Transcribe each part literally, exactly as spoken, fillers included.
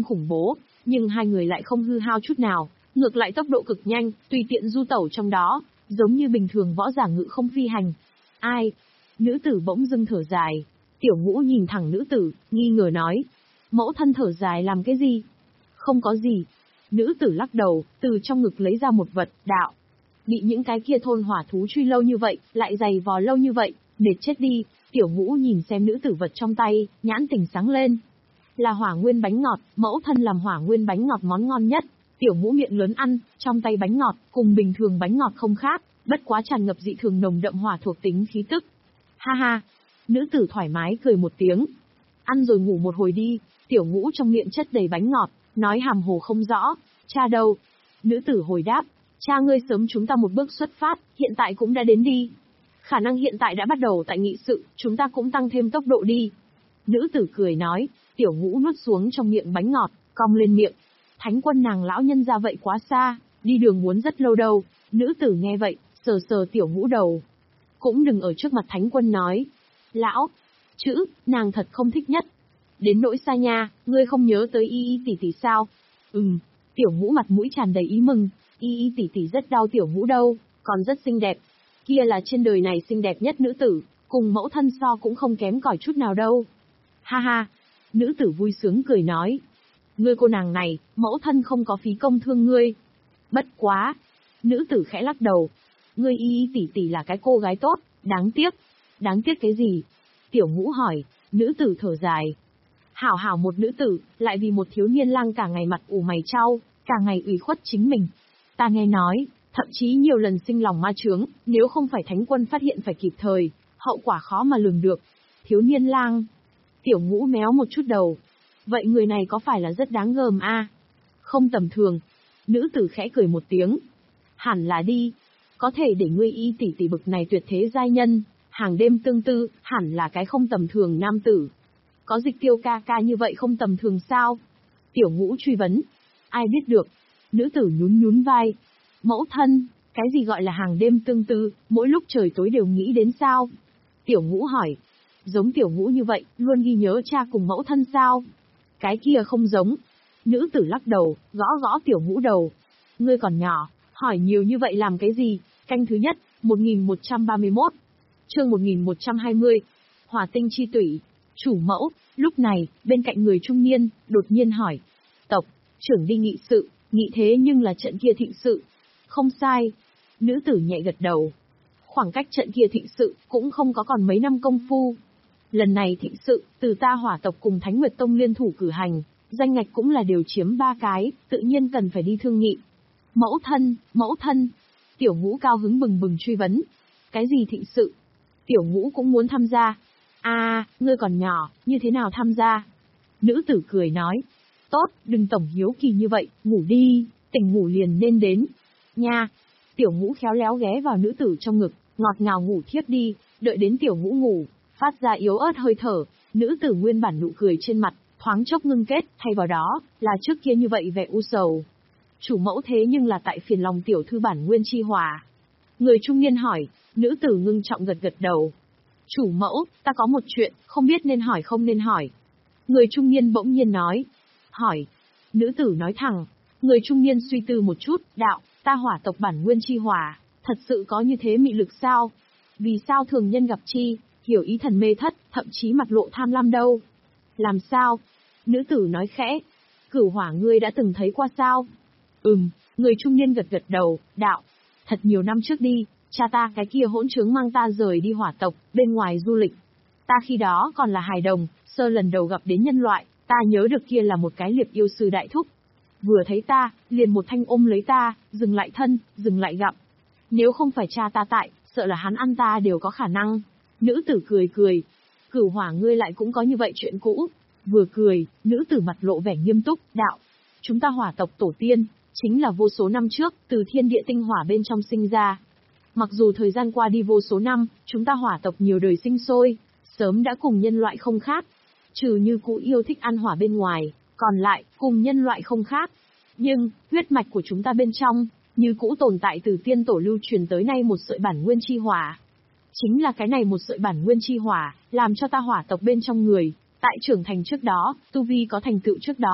khủng bố, nhưng hai người lại không hư hao chút nào, ngược lại tốc độ cực nhanh, tùy tiện du tẩu trong đó, giống như bình thường võ giả ngự không phi hành. Ai? Nữ tử bỗng dưng thở dài. Tiểu Ngũ nhìn thẳng nữ tử, nghi ngờ nói. Mẫu thân thở dài làm cái gì? Không có gì. Nữ tử lắc đầu, từ trong ngực lấy ra một vật, đạo. Bị những cái kia thôn hỏa thú truy lâu như vậy, lại giày vò lâu như vậy, mệt chết đi. Tiểu Ngũ nhìn xem nữ tử vật trong tay, nhãn tình sáng lên. Là hỏa nguyên bánh ngọt, mẫu thân làm hỏa nguyên bánh ngọt món ngon nhất. Tiểu Ngũ miệng lớn ăn, trong tay bánh ngọt, cùng bình thường bánh ngọt không khác, bất quá tràn ngập dị thường nồng đậm hỏa thuộc tính khí tức. Ha ha, nữ tử thoải mái cười một tiếng. Ăn rồi ngủ một hồi đi. Tiểu Ngũ trong miệng chất đầy bánh ngọt, nói hàm hồ không rõ. Cha đâu? Nữ tử hồi đáp. Cha ngươi sớm chúng ta một bước xuất phát, hiện tại cũng đã đến đi. Khả năng hiện tại đã bắt đầu tại nghị sự, chúng ta cũng tăng thêm tốc độ đi. Nữ tử cười nói. Tiểu Ngũ nuốt xuống trong miệng bánh ngọt, cong lên miệng. Thánh quân nàng lão nhân ra vậy quá xa, đi đường muốn rất lâu đâu. Nữ tử nghe vậy, sờ sờ Tiểu Ngũ đầu. Cũng đừng ở trước mặt thánh quân nói. Lão, chữ, nàng thật không thích nhất. Đến nỗi xa nha, ngươi không nhớ tới y y tỷ tỷ sao? Ừm, Tiểu Ngũ mặt mũi tràn đầy ý mừng, y y tỷ tỷ rất đau Tiểu Ngũ đâu, còn rất xinh đẹp. Kia là trên đời này xinh đẹp nhất nữ tử, cùng mẫu thân so cũng không kém cỏi chút nào đâu. Ha ha, nữ tử vui sướng cười nói. Ngươi cô nàng này, mẫu thân không có phí công thương ngươi. Bất quá. Nữ tử khẽ lắc đầu. Ngươi y y tỷ tỷ là cái cô gái tốt, đáng tiếc. Đáng tiếc cái gì? Tiểu Ngũ hỏi. Nữ tử thở dài. Hảo hảo một nữ tử, lại vì một thiếu niên lang cả ngày mặt ủ mày trao, cả ngày ủy khuất chính mình. Ta nghe nói, thậm chí nhiều lần sinh lòng ma chướng, nếu không phải thánh quân phát hiện phải kịp thời, hậu quả khó mà lường được. Thiếu niên lang. Tiểu Ngũ méo một chút đầu. Vậy người này có phải là rất đáng gờm a? À? Không tầm thường. Nữ tử khẽ cười một tiếng. Hẳn là đi. Có thể để ngươi y tỷ tỷ bực này tuyệt thế giai nhân, hàng đêm tương tư, hẳn là cái không tầm thường nam tử. Có Dịch Tiêu ca ca như vậy không tầm thường sao? Tiểu Ngũ truy vấn. Ai biết được. Nữ tử nhún nhún vai. Mẫu thân, cái gì gọi là hàng đêm tương tư, mỗi lúc trời tối đều nghĩ đến sao? Tiểu Ngũ hỏi. Giống Tiểu Ngũ như vậy, luôn ghi nhớ cha cùng mẫu thân sao? Cái kia không giống. Nữ tử lắc đầu, gõ gõ Tiểu Ngũ đầu. Ngươi còn nhỏ, hỏi nhiều như vậy làm cái gì? Canh thứ nhất, một nghìn một trăm ba mươi mốt. Chương một nghìn một trăm hai mươi. Hỏa tinh chi tủy. Chủ mẫu, lúc này, bên cạnh người trung niên, đột nhiên hỏi. Tộc, trưởng đi nghị sự, nghị thế nhưng là trận kia thịnh sự. Không sai. Nữ tử nhẹ gật đầu. Khoảng cách trận kia thịnh sự, cũng không có còn mấy năm công phu. Lần này thịnh sự, từ ta Hỏa tộc cùng Thánh Nguyệt Tông liên thủ cử hành, danh ngạch cũng là đều chiếm ba cái, tự nhiên cần phải đi thương nghị. Mẫu thân, mẫu thân. Tiểu Ngũ cao hứng bừng bừng truy vấn. Cái gì thịnh sự? Tiểu Ngũ cũng muốn tham gia. À, ngươi còn nhỏ, như thế nào tham gia? Nữ tử cười nói. Tốt, đừng tổng hiếu kỳ như vậy, ngủ đi, tỉnh ngủ liền nên đến. Nha. Tiểu Ngũ khéo léo ghé vào nữ tử trong ngực, ngọt ngào ngủ thiếp đi, đợi đến Tiểu Ngũ ngủ, phát ra yếu ớt hơi thở, nữ tử nguyên bản nụ cười trên mặt, thoáng chốc ngưng kết, thay vào đó, là trước kia như vậy vẻ u sầu. Chủ mẫu thế nhưng là tại phiền lòng tiểu thư bản nguyên chi hỏa. Người trung niên hỏi, nữ tử ngưng trọng gật gật đầu. Chủ mẫu, ta có một chuyện, không biết nên hỏi không nên hỏi. Người trung niên bỗng nhiên nói. Hỏi. Nữ tử nói thẳng. Người trung niên suy tư một chút, đạo, ta Hỏa tộc bản nguyên chi hỏa, thật sự có như thế mị lực sao? Vì sao thường nhân gặp chi, hiểu ý thần mê thất, thậm chí mặt lộ tham lam đâu? Làm sao? Nữ tử nói khẽ. Cửu hỏa ngươi đã từng thấy qua sao? Ừm, người trung niên gật gật đầu, đạo. Thật nhiều năm trước đi, cha ta cái kia hỗn trướng mang ta rời đi Hỏa tộc, bên ngoài du lịch. Ta khi đó còn là hài đồng, sơ lần đầu gặp đến nhân loại, ta nhớ được kia là một cái liệp yêu sư đại thúc. Vừa thấy ta, liền một thanh ôm lấy ta, dừng lại thân, dừng lại gặp. Nếu không phải cha ta tại, sợ là hắn ăn ta đều có khả năng. Nữ tử cười cười. Cửu hỏa ngươi lại cũng có như vậy chuyện cũ. Vừa cười, nữ tử mặt lộ vẻ nghiêm túc, đạo. Chúng ta Hỏa tộc tổ tiên, chính là vô số năm trước, từ thiên địa tinh hỏa bên trong sinh ra. Mặc dù thời gian qua đi vô số năm, chúng ta Hỏa tộc nhiều đời sinh sôi, sớm đã cùng nhân loại không khác. Trừ như cũ yêu thích ăn hỏa bên ngoài, còn lại, cùng nhân loại không khác. Nhưng, huyết mạch của chúng ta bên trong, như cũ tồn tại từ tiên tổ lưu truyền tới nay một sợi bản nguyên chi hỏa. Chính là cái này một sợi bản nguyên chi hỏa, làm cho ta Hỏa tộc bên trong người, tại trưởng thành trước đó, tu vi có thành tựu trước đó,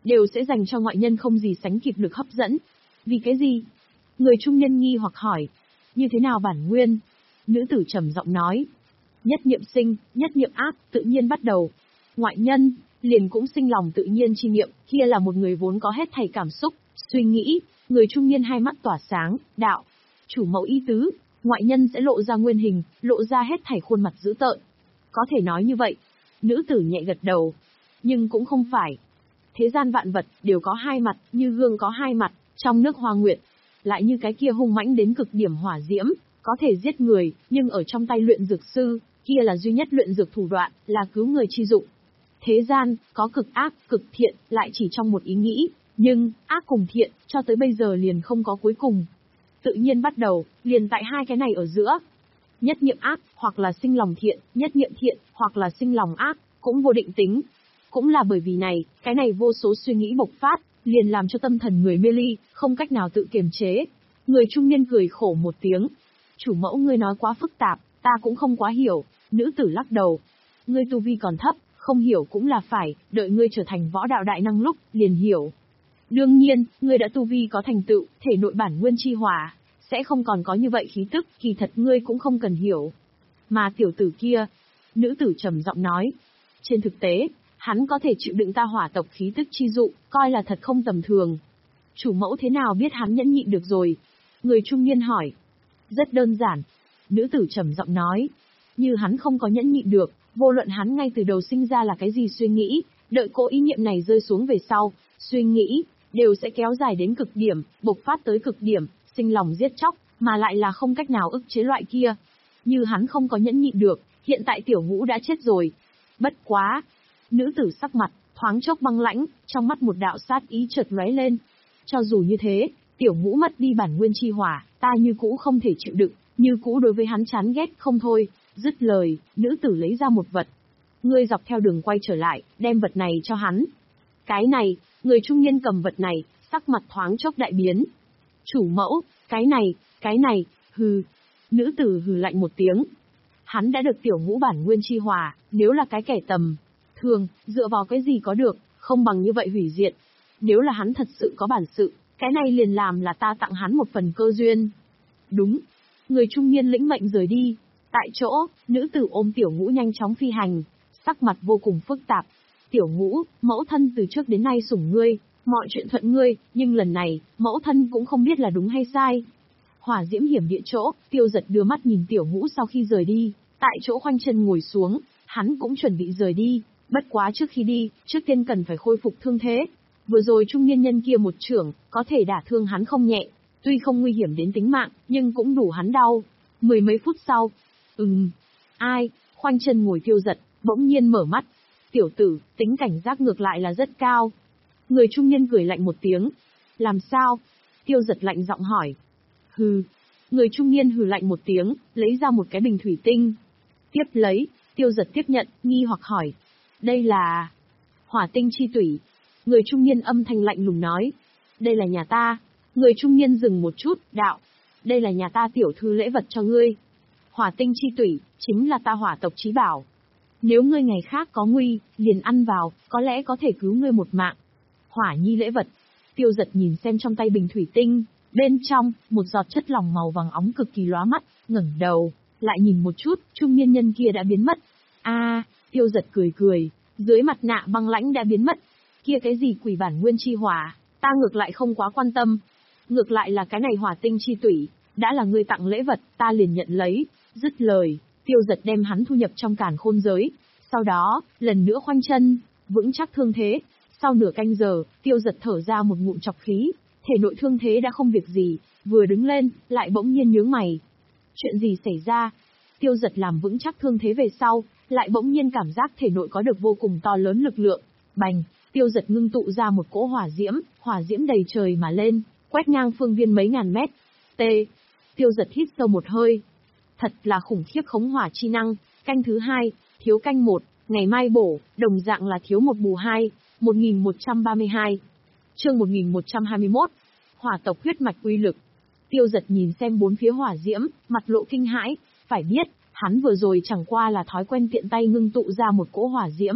đều sẽ dành cho ngoại nhân không gì sánh kịp lực hấp dẫn. Vì cái gì? Người trung niên nghi hoặc hỏi. Như thế nào bản nguyên? Nữ tử trầm giọng nói. Nhất niệm sinh, nhất niệm ác, tự nhiên bắt đầu. Ngoại nhân, liền cũng sinh lòng tự nhiên chi niệm, kia là một người vốn có hết thảy cảm xúc, suy nghĩ. Người trung niên hai mắt tỏa sáng, đạo. Chủ mẫu ý tứ, ngoại nhân sẽ lộ ra nguyên hình, lộ ra hết thảy khuôn mặt dữ tợn. Có thể nói như vậy. Nữ tử nhẹ gật đầu. Nhưng cũng không phải. Thế gian vạn vật đều có hai mặt, như gương có hai mặt, trong nước hoa nguyệt. Lại như cái kia hung mãnh đến cực điểm hỏa diễm, có thể giết người, nhưng ở trong tay luyện dược sư, kia là duy nhất luyện dược thủ đoạn, là cứu người chi dụng. Thế gian, có cực ác, cực thiện, lại chỉ trong một ý nghĩ, nhưng, ác cùng thiện, cho tới bây giờ liền không có cuối cùng. Tự nhiên bắt đầu, liền tại hai cái này ở giữa. Nhất niệm ác, hoặc là sinh lòng thiện, nhất niệm thiện, hoặc là sinh lòng ác, cũng vô định tính. Cũng là bởi vì này, cái này vô số suy nghĩ bộc phát, liền làm cho tâm thần người mê ly, không cách nào tự kiềm chế. Người trung niên cười khổ một tiếng. Chủ mẫu ngươi nói quá phức tạp, ta cũng không quá hiểu. Nữ tử lắc đầu. Ngươi tu vi còn thấp, không hiểu cũng là phải, đợi ngươi trở thành võ đạo đại năng lúc, liền hiểu. Đương nhiên, ngươi đã tu vi có thành tựu, thể nội bản nguyên chi hỏa, sẽ không còn có như vậy khí tức, kỳ thật ngươi cũng không cần hiểu. Mà tiểu tử kia, nữ tử trầm giọng nói. Trên thực tế, hắn có thể chịu đựng ta hỏa tộc khí tức chi dụ, coi là thật không tầm thường. Chủ mẫu thế nào biết hắn nhẫn nhịn được rồi? Người trung niên hỏi. Rất đơn giản. Nữ tử trầm giọng nói. Như hắn không có nhẫn nhịn được, vô luận hắn ngay từ đầu sinh ra là cái gì suy nghĩ, đợi cỗ ý niệm này rơi xuống về sau, suy nghĩ, đều sẽ kéo dài đến cực điểm, bộc phát tới cực điểm, sinh lòng giết chóc, mà lại là không cách nào ức chế loại kia. Như hắn không có nhẫn nhịn được, hiện tại tiểu ngũ đã chết rồi. Bất quá. Nữ tử sắc mặt, thoáng chốc băng lãnh, trong mắt một đạo sát ý chợt lóe lên. Cho dù như thế, tiểu ngũ mất đi bản nguyên chi hỏa, ta như cũ không thể chịu đựng, như cũ đối với hắn chán ghét không thôi. Dứt lời, nữ tử lấy ra một vật. Ngươi dọc theo đường quay trở lại, đem vật này cho hắn. Cái này, người trung niên cầm vật này, sắc mặt thoáng chốc đại biến. Chủ mẫu, cái này, cái này, hừ. Nữ tử hừ lạnh một tiếng. Hắn đã được tiểu ngũ bản nguyên chi hỏa, nếu là cái kẻ tầm thường, dựa vào cái gì có được, không bằng như vậy hủy diệt. Nếu là hắn thật sự có bản sự, cái này liền làm là ta tặng hắn một phần cơ duyên. Đúng. Người trung niên lĩnh mệnh rời đi. Tại chỗ, nữ tử ôm tiểu ngũ nhanh chóng phi hành, sắc mặt vô cùng phức tạp. Tiểu ngũ, mẫu thân từ trước đến nay sủng ngươi, mọi chuyện thuận ngươi, nhưng lần này, mẫu thân cũng không biết là đúng hay sai. Hỏa diễm hiểm địa chỗ, Tiêu Giật đưa mắt nhìn tiểu ngũ sau khi rời đi, tại chỗ khoanh chân ngồi xuống, hắn cũng chuẩn bị rời đi, bất quá trước khi đi, trước tiên cần phải khôi phục thương thế. Vừa rồi trung niên nhân kia một chưởng, có thể đả thương hắn không nhẹ, tuy không nguy hiểm đến tính mạng, nhưng cũng đủ hắn đau. Mười mấy phút sau, ừm, ai, khoanh chân ngồi Tiêu Giật, bỗng nhiên mở mắt. Tiểu tử, tính cảnh giác ngược lại là rất cao. Người trung niên cười lạnh một tiếng. Làm sao? Tiêu Giật lạnh giọng hỏi. Hừ. Người trung niên hừ lạnh một tiếng, lấy ra một cái bình thủy tinh. Tiếp lấy, Tiêu Giật tiếp nhận, nghi hoặc hỏi. Đây là... hỏa tinh chi tủy. Người trung niên âm thanh lạnh lùng nói. Đây là nhà ta. Người trung niên dừng một chút, đạo. Đây là nhà ta tiểu thư lễ vật cho ngươi. Hỏa tinh chi tủy, chính là ta hỏa tộc chí bảo. Nếu ngươi ngày khác có nguy, liền ăn vào, có lẽ có thể cứu ngươi một mạng. Hỏa nhi lễ vật. Tiêu Giật nhìn xem trong tay bình thủy tinh, bên trong, một giọt chất lỏng màu vàng óng cực kỳ lóa mắt, ngẩng đầu, lại nhìn một chút, trung niên nhân kia đã biến mất. A, à, Tiêu Giật cười cười, dưới mặt nạ băng lãnh đã biến mất. Kia cái gì quỷ bản nguyên chi hỏa, ta ngược lại không quá quan tâm. Ngược lại là cái này hỏa tinh chi tủy, đã là ngươi tặng lễ vật, ta liền nhận lấy. Dứt lời, Tiêu Giật đem hắn thu nhập trong càn khôn giới. Sau đó, lần nữa khoanh chân, vững chắc thương thế. Sau nửa canh giờ, Tiêu Giật thở ra một ngụm trọc khí, thể nội thương thế đã không việc gì, vừa đứng lên, lại bỗng nhiên nhướng mày. Chuyện gì xảy ra? Tiêu Giật làm vững chắc thương thế về sau, lại bỗng nhiên cảm giác thể nội có được vô cùng to lớn lực lượng. Bành, Tiêu Giật ngưng tụ ra một cỗ hỏa diễm, hỏa diễm đầy trời mà lên, quét ngang phương viên mấy ngàn mét. T. Tiêu Giật hít sâu một hơi. Thật là khủng khiếp khống hỏa chi năng. Canh thứ hai, thiếu canh một, ngày mai bổ, đồng dạng là thiếu một bù hai, một nghìn một trăm ba mươi hai. Chương một nghìn một trăm hai mươi mốt. Hỏa tộc huyết mạch uy lực. Tiêu Giật nhìn xem bốn phía hỏa diễm, mặt lộ kinh hãi, phải biết, hắn vừa rồi chẳng qua là thói quen tiện tay ngưng tụ ra một cỗ hỏa diễm.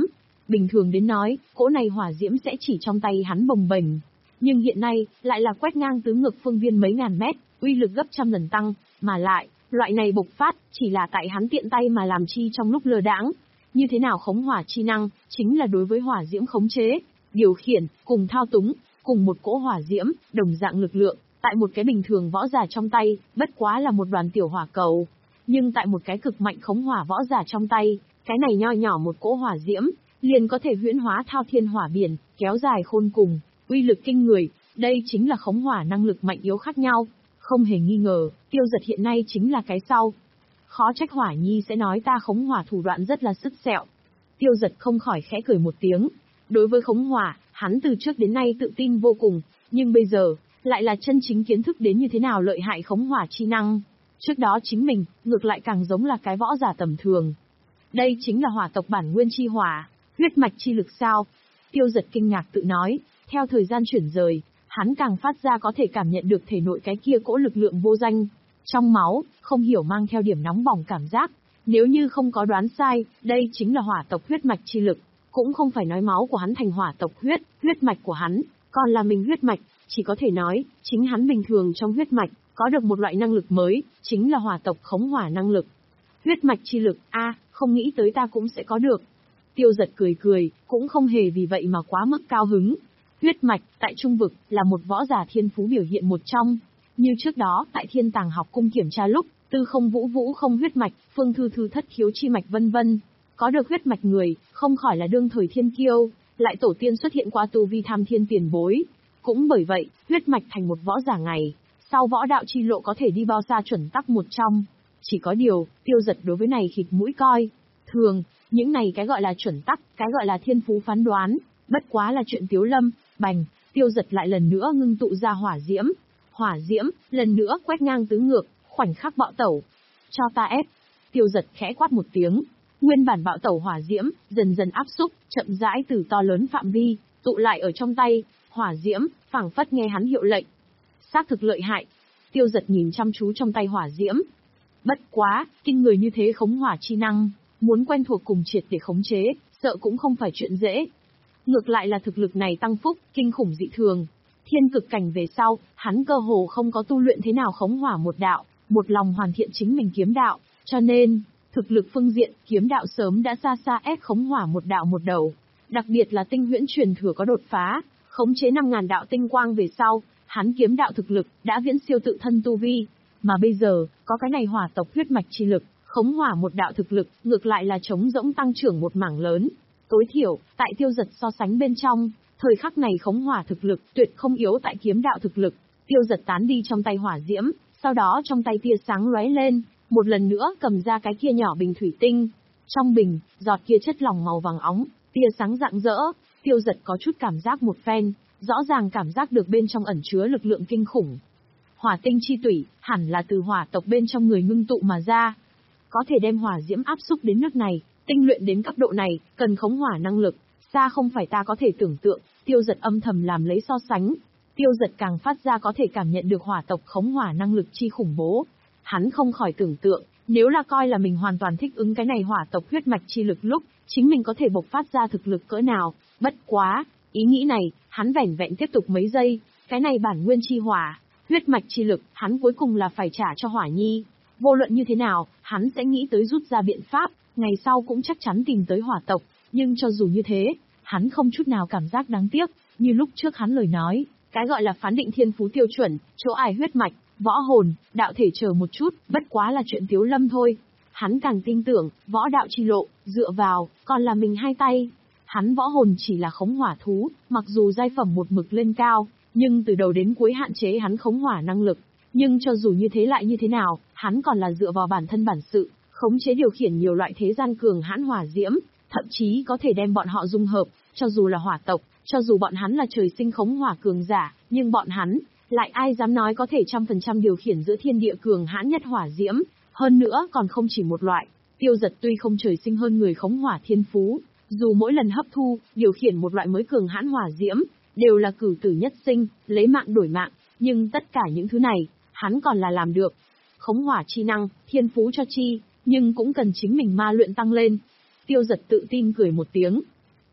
Bình thường đến nói, cỗ này hỏa diễm sẽ chỉ trong tay hắn bồng bềnh. Nhưng hiện nay, lại là quét ngang tứ ngược phương viên mấy ngàn mét, uy lực gấp trăm lần tăng, mà lại, loại này bộc phát, chỉ là tại hắn tiện tay mà làm chi trong lúc lơ đãng. Như thế nào khống hỏa chi năng, chính là đối với hỏa diễm khống chế, điều khiển, cùng thao túng, cùng một cỗ hỏa diễm, đồng dạng lực lượng, tại một cái bình thường võ giả trong tay, bất quá là một đoàn tiểu hỏa cầu. Nhưng tại một cái cực mạnh khống hỏa võ giả trong tay, cái này nho nhỏ một cỗ hỏa diễm, liền có thể huyễn hóa thao thiên hỏa biển, kéo dài khôn cùng, uy lực kinh người, đây chính là khống hỏa năng lực mạnh yếu khác nhau. Không hề nghi ngờ, Tiêu Giật hiện nay chính là cái sau. Khó trách Hỏa Nhi sẽ nói ta khống hỏa thủ đoạn rất là sứt sẹo. Tiêu Giật không khỏi khẽ cười một tiếng. Đối với khống hỏa, hắn từ trước đến nay tự tin vô cùng, nhưng bây giờ, lại là chân chính kiến thức đến như thế nào lợi hại khống hỏa chi năng. Trước đó chính mình, ngược lại càng giống là cái võ giả tầm thường. Đây chính là hỏa tộc bản nguyên chi hỏa, huyết mạch chi lực sao? Tiêu Giật kinh ngạc tự nói, theo thời gian chuyển rời, hắn càng phát ra có thể cảm nhận được thể nội cái kia cỗ lực lượng vô danh. Trong máu, không hiểu mang theo điểm nóng bỏng cảm giác. Nếu như không có đoán sai, đây chính là hỏa tộc huyết mạch chi lực. Cũng không phải nói máu của hắn thành hỏa tộc huyết, huyết mạch của hắn, còn là mình huyết mạch, chỉ có thể nói, chính hắn bình thường trong huyết mạch, có được một loại năng lực mới, chính là hỏa tộc khống hỏa năng lực. Huyết mạch chi lực, a, không nghĩ tới ta cũng sẽ có được. Tiêu Giật cười cười, cũng không hề vì vậy mà quá mức cao hứng. Huyết mạch, tại trung vực, là một võ giả thiên phú biểu hiện một trong. Như trước đó, tại Thiên Tàng học cung kiểm tra lúc, Tư Không Vũ Vũ không huyết mạch, Phương Thư Thư thất khiếu chi mạch vân vân. Có được huyết mạch người, không khỏi là đương thời thiên kiêu, lại tổ tiên xuất hiện qua tu vi tham thiên tiền bối. Cũng bởi vậy, huyết mạch thành một võ giả ngày, sau võ đạo chi lộ có thể đi bao xa chuẩn tắc một trong. Chỉ có điều, Tiêu Giật đối với này khịt mũi coi. Thường, những này cái gọi là chuẩn tắc, cái gọi là thiên phú phán đoán, bất quá là chuyện tiếu lâm. Bành, Tiêu Giật lại lần nữa ngưng tụ ra hỏa diễm. Hỏa diễm, lần nữa quét ngang tứ ngược, khoảnh khắc bạo tẩu. Cho ta ép. Tiêu Giật khẽ quát một tiếng. Nguyên bản bạo tẩu hỏa diễm, dần dần áp xúc, chậm rãi từ to lớn phạm vi, tụ lại ở trong tay. Hỏa diễm, phảng phất nghe hắn hiệu lệnh. Xác thực lợi hại. Tiêu Giật nhìn chăm chú trong tay hỏa diễm. Bất quá, kinh người như thế khống hỏa chi năng, muốn quen thuộc cùng triệt để khống chế, sợ cũng không phải chuyện dễ. Ngược lại là thực lực này tăng phúc, kinh khủng dị thường. Thiên cực cảnh về sau, hắn cơ hồ không có tu luyện thế nào khống hỏa một đạo, một lòng hoàn thiện chính mình kiếm đạo, cho nên, thực lực phương diện, kiếm đạo sớm đã xa xa ép khống hỏa một đạo một đầu. Đặc biệt là tinh huyễn truyền thừa có đột phá, khống chế năm ngàn đạo tinh quang về sau, hắn kiếm đạo thực lực đã viễn siêu tự thân tu vi, mà bây giờ, có cái này hỏa tộc huyết mạch chi lực, khống hỏa một đạo thực lực, ngược lại là trống rỗng tăng trưởng một mảng lớn. Tối thiểu, tại Tiêu Giật so sánh bên trong, thời khắc này khống hỏa thực lực tuyệt không yếu tại kiếm đạo thực lực. Tiêu Giật tán đi trong tay hỏa diễm, sau đó trong tay tia sáng lóe lên, một lần nữa cầm ra cái kia nhỏ bình thủy tinh. Trong bình, giọt kia chất lỏng màu vàng óng, tia sáng rạng rỡ. Tiêu Giật có chút cảm giác một phen, rõ ràng cảm giác được bên trong ẩn chứa lực lượng kinh khủng. Hỏa tinh chi tủy, hẳn là từ hỏa tộc bên trong người ngưng tụ mà ra. Có thể đem hỏa diễm áp xúc đến nước này, tinh luyện đến cấp độ này, cần khống hỏa năng lực, xa không phải ta có thể tưởng tượng. Tiêu Giật âm thầm làm lấy so sánh. Tiêu Giật càng phát ra có thể cảm nhận được hỏa tộc khống hỏa năng lực chi khủng bố. Hắn không khỏi tưởng tượng, nếu là coi là mình hoàn toàn thích ứng cái này hỏa tộc huyết mạch chi lực lúc, chính mình có thể bộc phát ra thực lực cỡ nào. Bất quá, ý nghĩ này, hắn vẻn vẹn tiếp tục mấy giây, cái này bản nguyên chi hỏa, huyết mạch chi lực, hắn cuối cùng là phải trả cho Hỏa Nhi. Vô luận như thế nào, hắn sẽ nghĩ tới rút ra biện pháp, ngày sau cũng chắc chắn tìm tới hỏa tộc, nhưng cho dù như thế, hắn không chút nào cảm giác đáng tiếc, như lúc trước hắn lời nói, cái gọi là phán định thiên phú tiêu chuẩn, chỗ ai huyết mạch, võ hồn, đạo thể chờ một chút, bất quá là chuyện tiếu lâm thôi. Hắn càng tin tưởng, võ đạo chi lộ, dựa vào, còn là mình hai tay. Hắn võ hồn chỉ là khống hỏa thú, mặc dù giai phẩm một mực lên cao, nhưng từ đầu đến cuối hạn chế hắn khống hỏa năng lực. Nhưng cho dù như thế lại như thế nào, hắn còn là dựa vào bản thân bản sự, khống chế điều khiển nhiều loại thế gian cường hãn hỏa diễm, thậm chí có thể đem bọn họ dung hợp, cho dù là hỏa tộc, cho dù bọn hắn là trời sinh khống hỏa cường giả, nhưng bọn hắn, lại ai dám nói có thể trăm phần trăm điều khiển giữa thiên địa cường hãn nhất hỏa diễm, hơn nữa còn không chỉ một loại. Tiêu Giật tuy không trời sinh hơn người khống hỏa thiên phú, dù mỗi lần hấp thu, điều khiển một loại mới cường hãn hỏa diễm, đều là cửu tử nhất sinh, lấy mạng đổi mạng, nhưng tất cả những thứ này, hắn còn là làm được. Khống hỏa chi năng, thiên phú cho chi, nhưng cũng cần chính mình ma luyện tăng lên. Tiêu Giật tự tin cười một tiếng.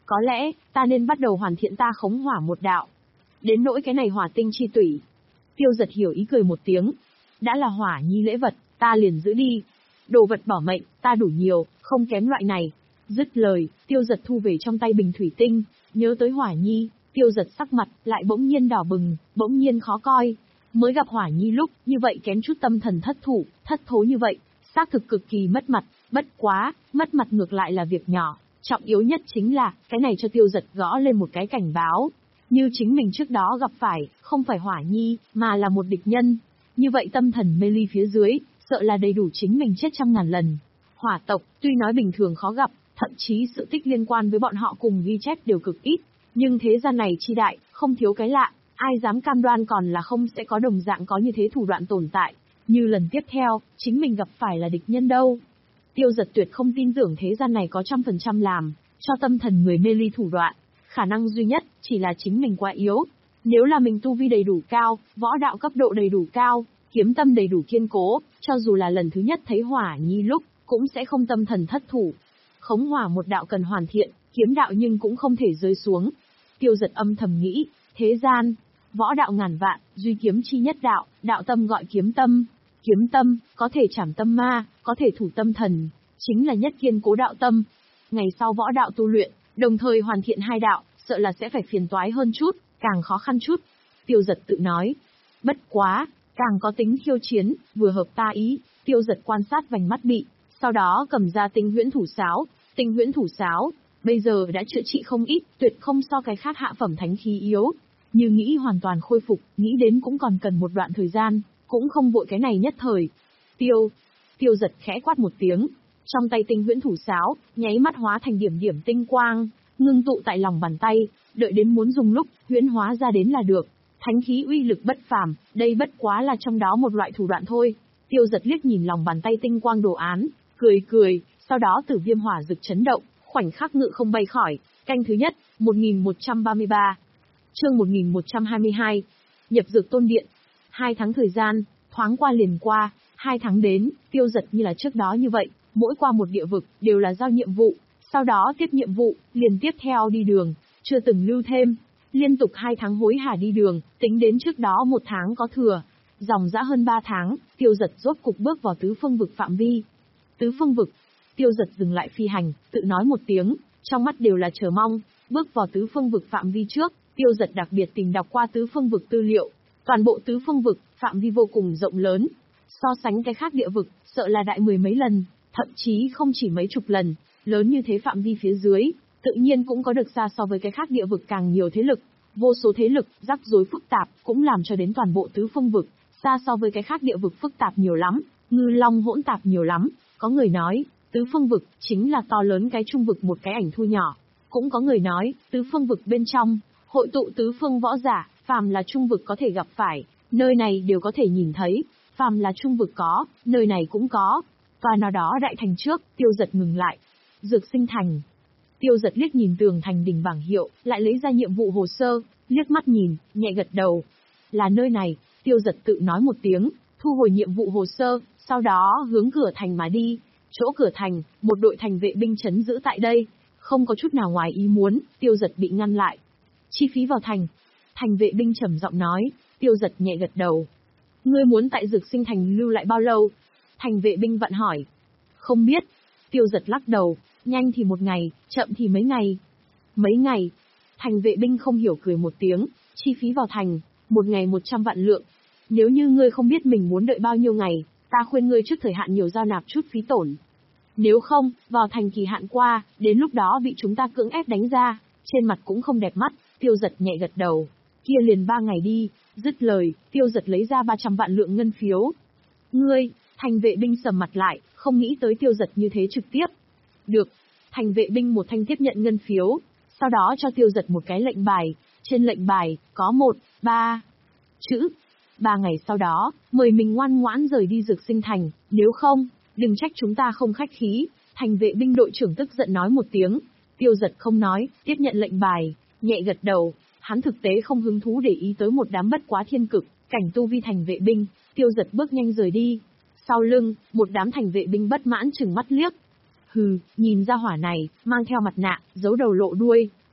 Có lẽ, ta nên bắt đầu hoàn thiện ta khống hỏa một đạo. Đến nỗi cái này hỏa tinh chi tủy. Tiêu giật hiểu ý cười một tiếng. Đã là hỏa nhi lễ vật, ta liền giữ đi. Đồ vật bỏ mệnh, ta đủ nhiều, không kém loại này. Dứt lời, tiêu giật thu về trong tay bình thủy tinh, nhớ tới hỏa nhi, tiêu giật sắc mặt, lại bỗng nhiên đỏ bừng, bỗng nhiên khó coi. Mới gặp hỏa nhi lúc, như vậy kém chút tâm thần thất thủ, thất thố như vậy, xác thực cực kỳ mất mặt, bất quá, mất mặt ngược lại là việc nhỏ. Trọng yếu nhất chính là, cái này cho tiêu giật gõ lên một cái cảnh báo. Như chính mình trước đó gặp phải, không phải hỏa nhi, mà là một địch nhân. Như vậy tâm thần mê ly phía dưới, sợ là đầy đủ chính mình chết trăm ngàn lần. Hỏa tộc, tuy nói bình thường khó gặp, thậm chí sự tích liên quan với bọn họ cùng ghi chép đều cực ít. Nhưng thế gian này chi đại, không thiếu cái lạ, ai dám cam đoan còn là không sẽ có đồng dạng có như thế thủ đoạn tồn tại. Như lần tiếp theo, chính mình gặp phải là địch nhân đâu. Tiêu giật tuyệt không tin tưởng thế gian này có trăm phần trăm làm, cho tâm thần người mê ly thủ đoạn. Khả năng duy nhất, chỉ là chính mình quá yếu. Nếu là mình tu vi đầy đủ cao, võ đạo cấp độ đầy đủ cao, kiếm tâm đầy đủ kiên cố, cho dù là lần thứ nhất thấy hỏa nhi lúc, cũng sẽ không tâm thần thất thủ. Khống hỏa một đạo cần hoàn thiện, kiếm đạo nhưng cũng không thể rơi xuống. Tiêu giật âm thầm nghĩ, thế gian, võ đạo ngàn vạn, duy kiếm chi nhất đạo, đạo tâm gọi kiếm tâm. Kiếm tâm, có thể trảm tâm ma, có thể thủ tâm thần, chính là nhất kiên cố đạo tâm. Ngày sau võ đạo tu luyện, đồng thời hoàn thiện hai đạo, sợ là sẽ phải phiền toái hơn chút, càng khó khăn chút. Tiêu giật tự nói, bất quá, càng có tính khiêu chiến, vừa hợp ta ý. Tiêu giật quan sát vành mắt bị, sau đó cầm ra tinh huyễn thủ sáo. Tinh huyễn thủ sáo, bây giờ đã chữa trị không ít, tuyệt không so cái khác hạ phẩm thánh khí yếu. Như nghĩ hoàn toàn khôi phục, nghĩ đến cũng còn cần một đoạn thời gian, cũng không vội cái này nhất thời. Tiêu, tiêu giật khẽ quát một tiếng, trong tay tinh huyễn thủ sáo, nháy mắt hóa thành điểm điểm tinh quang, ngưng tụ tại lòng bàn tay, đợi đến muốn dùng lúc, huyễn hóa ra đến là được. Thánh khí uy lực bất phàm, đây bất quá là trong đó một loại thủ đoạn thôi. Tiêu giật liếc nhìn lòng bàn tay tinh quang đồ án, cười cười, sau đó tử viêm hỏa rực chấn động, khoảnh khắc ngự không bay khỏi. Canh thứ nhất, một nghìn một trăm ba mươi ba. Chương một nghìn một trăm hai mươi hai. Nhập dược tôn điện. Hai tháng thời gian, thoáng qua liền qua, hai tháng đến, tiêu giật như là trước đó như vậy, mỗi qua một địa vực, đều là giao nhiệm vụ, sau đó tiếp nhiệm vụ, liền tiếp theo đi đường, chưa từng lưu thêm. Liên tục hai tháng hối hả đi đường, tính đến trước đó một tháng có thừa. Dòng dã hơn ba tháng, tiêu giật rốt cục bước vào tứ phương vực phạm vi. Tứ phương vực, tiêu giật dừng lại phi hành, tự nói một tiếng, trong mắt đều là chờ mong, bước vào tứ phương vực phạm vi trước, tiêu giật đặc biệt tìm đọc qua tứ phương vực tư liệu. Toàn bộ tứ phương vực, phạm vi vô cùng rộng lớn. So sánh cái khác địa vực, sợ là đại mười mấy lần, thậm chí không chỉ mấy chục lần, lớn như thế phạm vi phía dưới, tự nhiên cũng có được xa so với cái khác địa vực càng nhiều thế lực. Vô số thế lực, rắc rối phức tạp, cũng làm cho đến toàn bộ tứ phương vực, xa so với cái khác địa vực phức tạp nhiều lắm, ngư long hỗn tạp nhiều lắm. Có người nói, tứ phương vực, chính là to lớn cái trung vực một cái ảnh thu nhỏ. Cũng có người nói, tứ phương vực bên trong, hội tụ tứ phương võ giả, phàm là trung vực có thể gặp phải, nơi này đều có thể nhìn thấy, phàm là trung vực có, nơi này cũng có. Và nào đó đại thành trước, tiêu giật ngừng lại. Dược sinh thành. Tiêu giật liếc nhìn tường thành đỉnh bảng hiệu, lại lấy ra nhiệm vụ hồ sơ, liếc mắt nhìn, nhẹ gật đầu. Là nơi này, tiêu giật tự nói một tiếng, thu hồi nhiệm vụ hồ sơ, sau đó hướng cửa thành mà đi. Chỗ cửa thành, một đội thành vệ binh trấn giữ tại đây. Không có chút nào ngoài ý muốn, tiêu giật bị ngăn lại. Chi phí vào thành. Thành vệ binh trầm giọng nói, tiêu giật nhẹ gật đầu. Ngươi muốn tại dược sinh thành lưu lại bao lâu? Thành vệ binh vặn hỏi. Không biết. Tiêu giật lắc đầu, nhanh thì một ngày, chậm thì mấy ngày. Mấy ngày. Thành vệ binh không hiểu cười một tiếng, chi phí vào thành, một ngày một trăm vạn lượng. Nếu như ngươi không biết mình muốn đợi bao nhiêu ngày, ta khuyên ngươi trước thời hạn nhiều giao nạp chút phí tổn. Nếu không, vào thành kỳ hạn qua, đến lúc đó bị chúng ta cưỡng ép đánh ra, trên mặt cũng không đẹp mắt. Tiêu giật nhẹ gật đầu. Kia liền ba ngày đi. Dứt lời, tiêu giật lấy ra ba trăm vạn lượng ngân phiếu. Ngươi, thành vệ binh sầm mặt lại, không nghĩ tới tiêu giật như thế trực tiếp. Được. Thành vệ binh một thanh tiếp nhận ngân phiếu, sau đó cho tiêu giật một cái lệnh bài. Trên lệnh bài, có một, ba chữ. Ba ngày sau đó, mời mình ngoan ngoãn rời đi dược sinh thành, nếu không, đừng trách chúng ta không khách khí. Thành vệ binh đội trưởng tức giận nói một tiếng. Tiêu giật không nói, tiếp nhận lệnh bài, nhẹ gật đầu. Hắn thực tế không hứng thú để ý tới một đám bất quá thiên cực, cảnh tu vi thành vệ binh. Tiêu giật bước nhanh rời đi. Sau lưng, một đám thành vệ binh bất mãn chừng mắt liếc. Hừ, nhìn ra hỏa này, mang theo mặt nạ, giấu đầu lộ đuôi,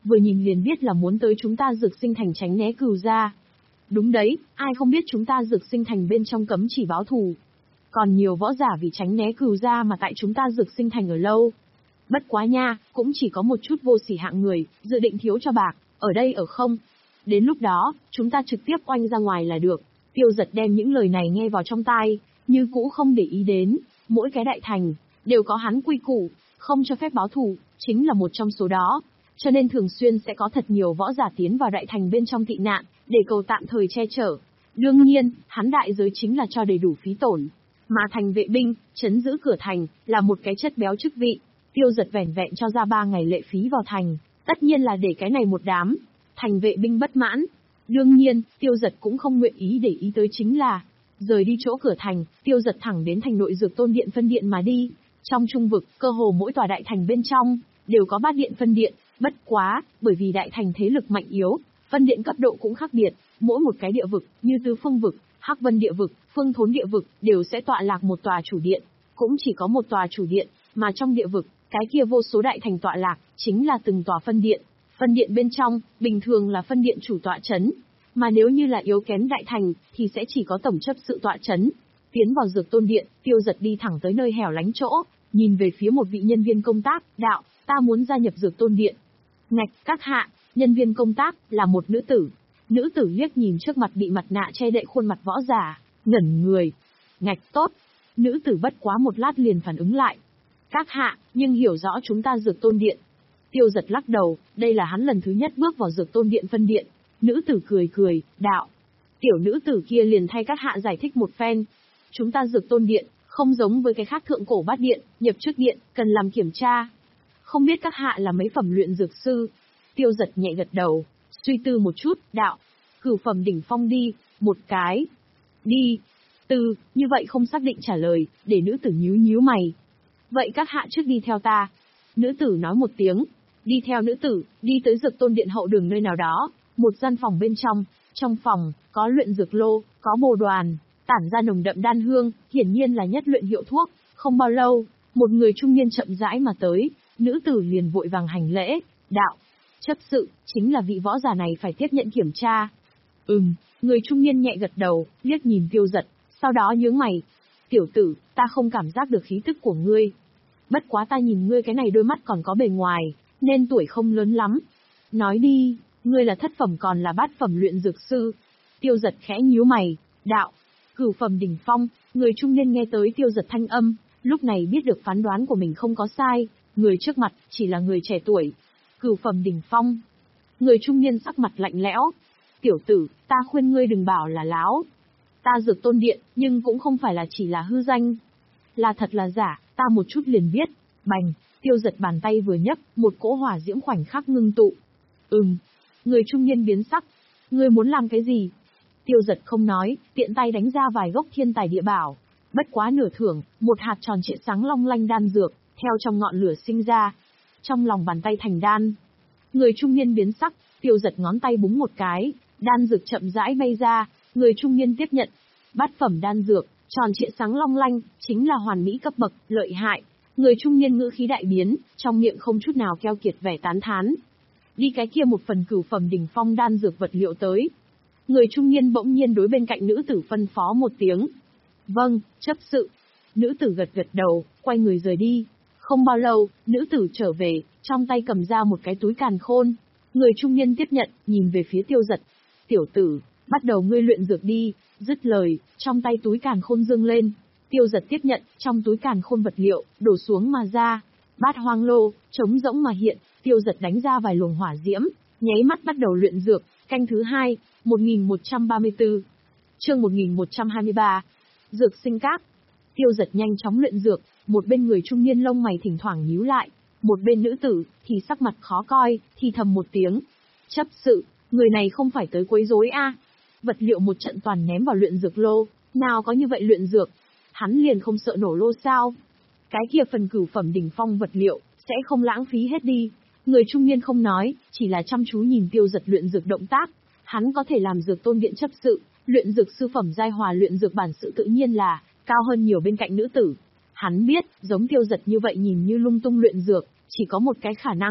vừa nhìn liền biết là muốn tới chúng ta Dược Sinh Thành tránh né Cửu gia. Đúng đấy, ai không biết chúng ta Dược Sinh Thành bên trong cấm chỉ báo thù. Còn nhiều võ giả vì tránh né Cửu gia mà tại chúng ta Dược Sinh Thành ở lâu. Bất quá nha, cũng chỉ có một chút vô sỉ hạng người, dự định thiếu cho bạc, ở đây ở không. Đến lúc đó, chúng ta trực tiếp oanh ra ngoài là được. Tiêu Giật đem những lời này nghe vào trong tai, như cũ không để ý đến, mỗi cái đại thành, đều có hắn quy củ, không cho phép báo thù, chính là một trong số đó. Cho nên thường xuyên sẽ có thật nhiều võ giả tiến vào đại thành bên trong tị nạn, để cầu tạm thời che chở. Đương nhiên, hắn đại giới chính là cho đầy đủ phí tổn. Mà thành vệ binh, trấn giữ cửa thành, là một cái chất béo chức vị. Tiêu Giật vẻn vẹn cho ra ba ngày lệ phí vào thành, tất nhiên là để cái này một đám. Thành vệ binh bất mãn. Đương nhiên, Tiêu Giật cũng không nguyện ý để ý tới chính là, rời đi chỗ cửa thành, Tiêu Giật thẳng đến thành nội Dược Tôn Điện phân điện mà đi. Trong trung vực, cơ hồ mỗi tòa đại thành bên trong, đều có bát điện phân điện, bất quá, bởi vì đại thành thế lực mạnh yếu, phân điện cấp độ cũng khác biệt, mỗi một cái địa vực, như Tứ Phương vực, Hắc Vân địa vực, Phương Thốn địa vực, đều sẽ tọa lạc một tòa chủ điện, cũng chỉ có một tòa chủ điện, mà trong địa vực, cái kia vô số đại thành tọa lạc, chính là từng tòa phân điện. Phân điện bên trong, bình thường là phân điện chủ tọa chấn, mà nếu như là yếu kém đại thành, thì sẽ chỉ có tổng chấp sự tọa chấn. Tiến vào Dược Tôn Điện, Tiêu Giật đi thẳng tới nơi hẻo lánh chỗ, nhìn về phía một vị nhân viên công tác, đạo, ta muốn gia nhập Dược Tôn Điện. Ngạch, các hạ, nhân viên công tác, là một nữ tử. Nữ tử liếc nhìn trước mặt bị mặt nạ che đậy khuôn mặt võ giả, ngẩn người. Ngạch, tốt. Nữ tử bất quá một lát liền phản ứng lại. Các hạ, nhưng hiểu rõ chúng ta Dược Tôn Điện. Tiêu Giật lắc đầu, đây là hắn lần thứ nhất bước vào Dược Tôn Điện phân điện. Nữ tử cười cười, đạo. Tiểu nữ tử kia liền thay các hạ giải thích một phen. Chúng ta Dược Tôn Điện, không giống với cái khác thượng cổ bát điện, nhập trước điện, cần làm kiểm tra. Không biết các hạ là mấy phẩm luyện dược sư? Tiêu Giật nhẹ gật đầu, suy tư một chút, đạo. Cửu phẩm đỉnh phong đi, một cái. Đi. Từ, như vậy không xác định trả lời, để nữ tử nhíu nhíu mày. Vậy các hạ trước đi theo ta. Nữ tử nói một tiếng. Đi theo nữ tử, đi tới Dược Tôn Điện hậu đường nơi nào đó, một gian phòng bên trong. Trong phòng, có luyện dược lô, có bồ đoàn, tản ra nồng đậm đan hương, hiển nhiên là nhất luyện hiệu thuốc. Không bao lâu, một người trung niên chậm rãi mà tới, nữ tử liền vội vàng hành lễ, đạo. Chấp sự, chính là vị võ giả này phải tiếp nhận kiểm tra. Ừm, người trung niên nhẹ gật đầu, liếc nhìn Tiêu Giật, sau đó nhướng mày. Tiểu tử, ta không cảm giác được khí tức của ngươi. Bất quá ta nhìn ngươi cái này đôi mắt còn có bề ngoài, nên tuổi không lớn lắm. Nói đi, ngươi là thất phẩm còn là bát phẩm luyện dược sư? Tiêu Giật khẽ nhíu mày, đạo. Cửu phẩm đỉnh phong, người trung niên nghe tới Tiêu Giật thanh âm, lúc này biết được phán đoán của mình không có sai, người trước mặt chỉ là người trẻ tuổi. Cửu phẩm đỉnh phong. Người trung niên sắc mặt lạnh lẽo. Tiểu tử, ta khuyên ngươi đừng bảo là láo. Ta Dược Tôn Điện, nhưng cũng không phải là chỉ là hư danh. Là thật là giả, ta một chút liền biết. Bành, Tiêu Giật bàn tay vừa nhấc, một cỗ hỏa diễm khoảnh khắc ngưng tụ. Ừm. Người trung niên biến sắc. Ngươi muốn làm cái gì? Tiêu Giật không nói, tiện tay đánh ra vài gốc thiên tài địa bảo. Bất quá nửa thưởng, một hạt tròn trịa sáng long lanh đan dược, theo trong ngọn lửa sinh ra. Trong lòng bàn tay thành đan. Người trung niên biến sắc, Tiêu Giật ngón tay búng một cái, đan dược chậm rãi bay ra, người trung niên tiếp nhận. Bát phẩm đan dược, tròn trịa sáng long lanh, chính là hoàn mỹ cấp bậc, lợi hại. Người trung niên ngữ khí đại biến, trong miệng không chút nào keo kiệt vẻ tán thán. Đi cái kia một phần cửu phẩm đỉnh phong đan dược vật liệu tới. Người trung niên bỗng nhiên đối bên cạnh nữ tử phân phó một tiếng. Vâng, chấp sự. Nữ tử gật gật đầu, quay người rời đi. Không bao lâu, nữ tử trở về, trong tay cầm ra một cái túi càn khôn. Người trung niên tiếp nhận, nhìn về phía Tiêu Giật. Tiểu tử, bắt đầu ngươi luyện dược đi. Dứt lời, trong tay túi càn khôn dương lên. Tiêu Giật tiếp nhận, trong túi càn khôn vật liệu, đổ xuống mà ra. Bát hoang lô, trống rỗng mà hiện, Tiêu Giật đánh ra vài luồng hỏa diễm, nháy mắt bắt đầu luyện dược. Canh thứ hai, một nghìn một trăm ba mươi tư. Chương một nghìn một trăm hai mươi ba. Dược sinh các. Tiêu Giật nhanh chóng luyện dược, một bên người trung niên lông mày thỉnh thoảng nhíu lại, một bên nữ tử thì sắc mặt khó coi, thì thầm một tiếng. Chấp sự, người này không phải tới quấy rối a? À? Vật liệu một trận toàn ném vào luyện dược lô, nào có như vậy luyện dược, hắn liền không sợ nổ lô sao? Cái kia phần cửu phẩm đỉnh phong vật liệu sẽ không lãng phí hết đi. Người trung niên không nói, chỉ là chăm chú nhìn Tiêu Giật luyện dược động tác. Hắn có thể làm Dược Tôn Điện chấp sự, luyện dược sư phẩm giai hòa luyện dược bản sự tự nhiên là cao hơn nhiều bên cạnh nữ tử. Hắn biết, giống Tiêu Giật như vậy nhìn như lung tung luyện dược, chỉ có một cái khả năng,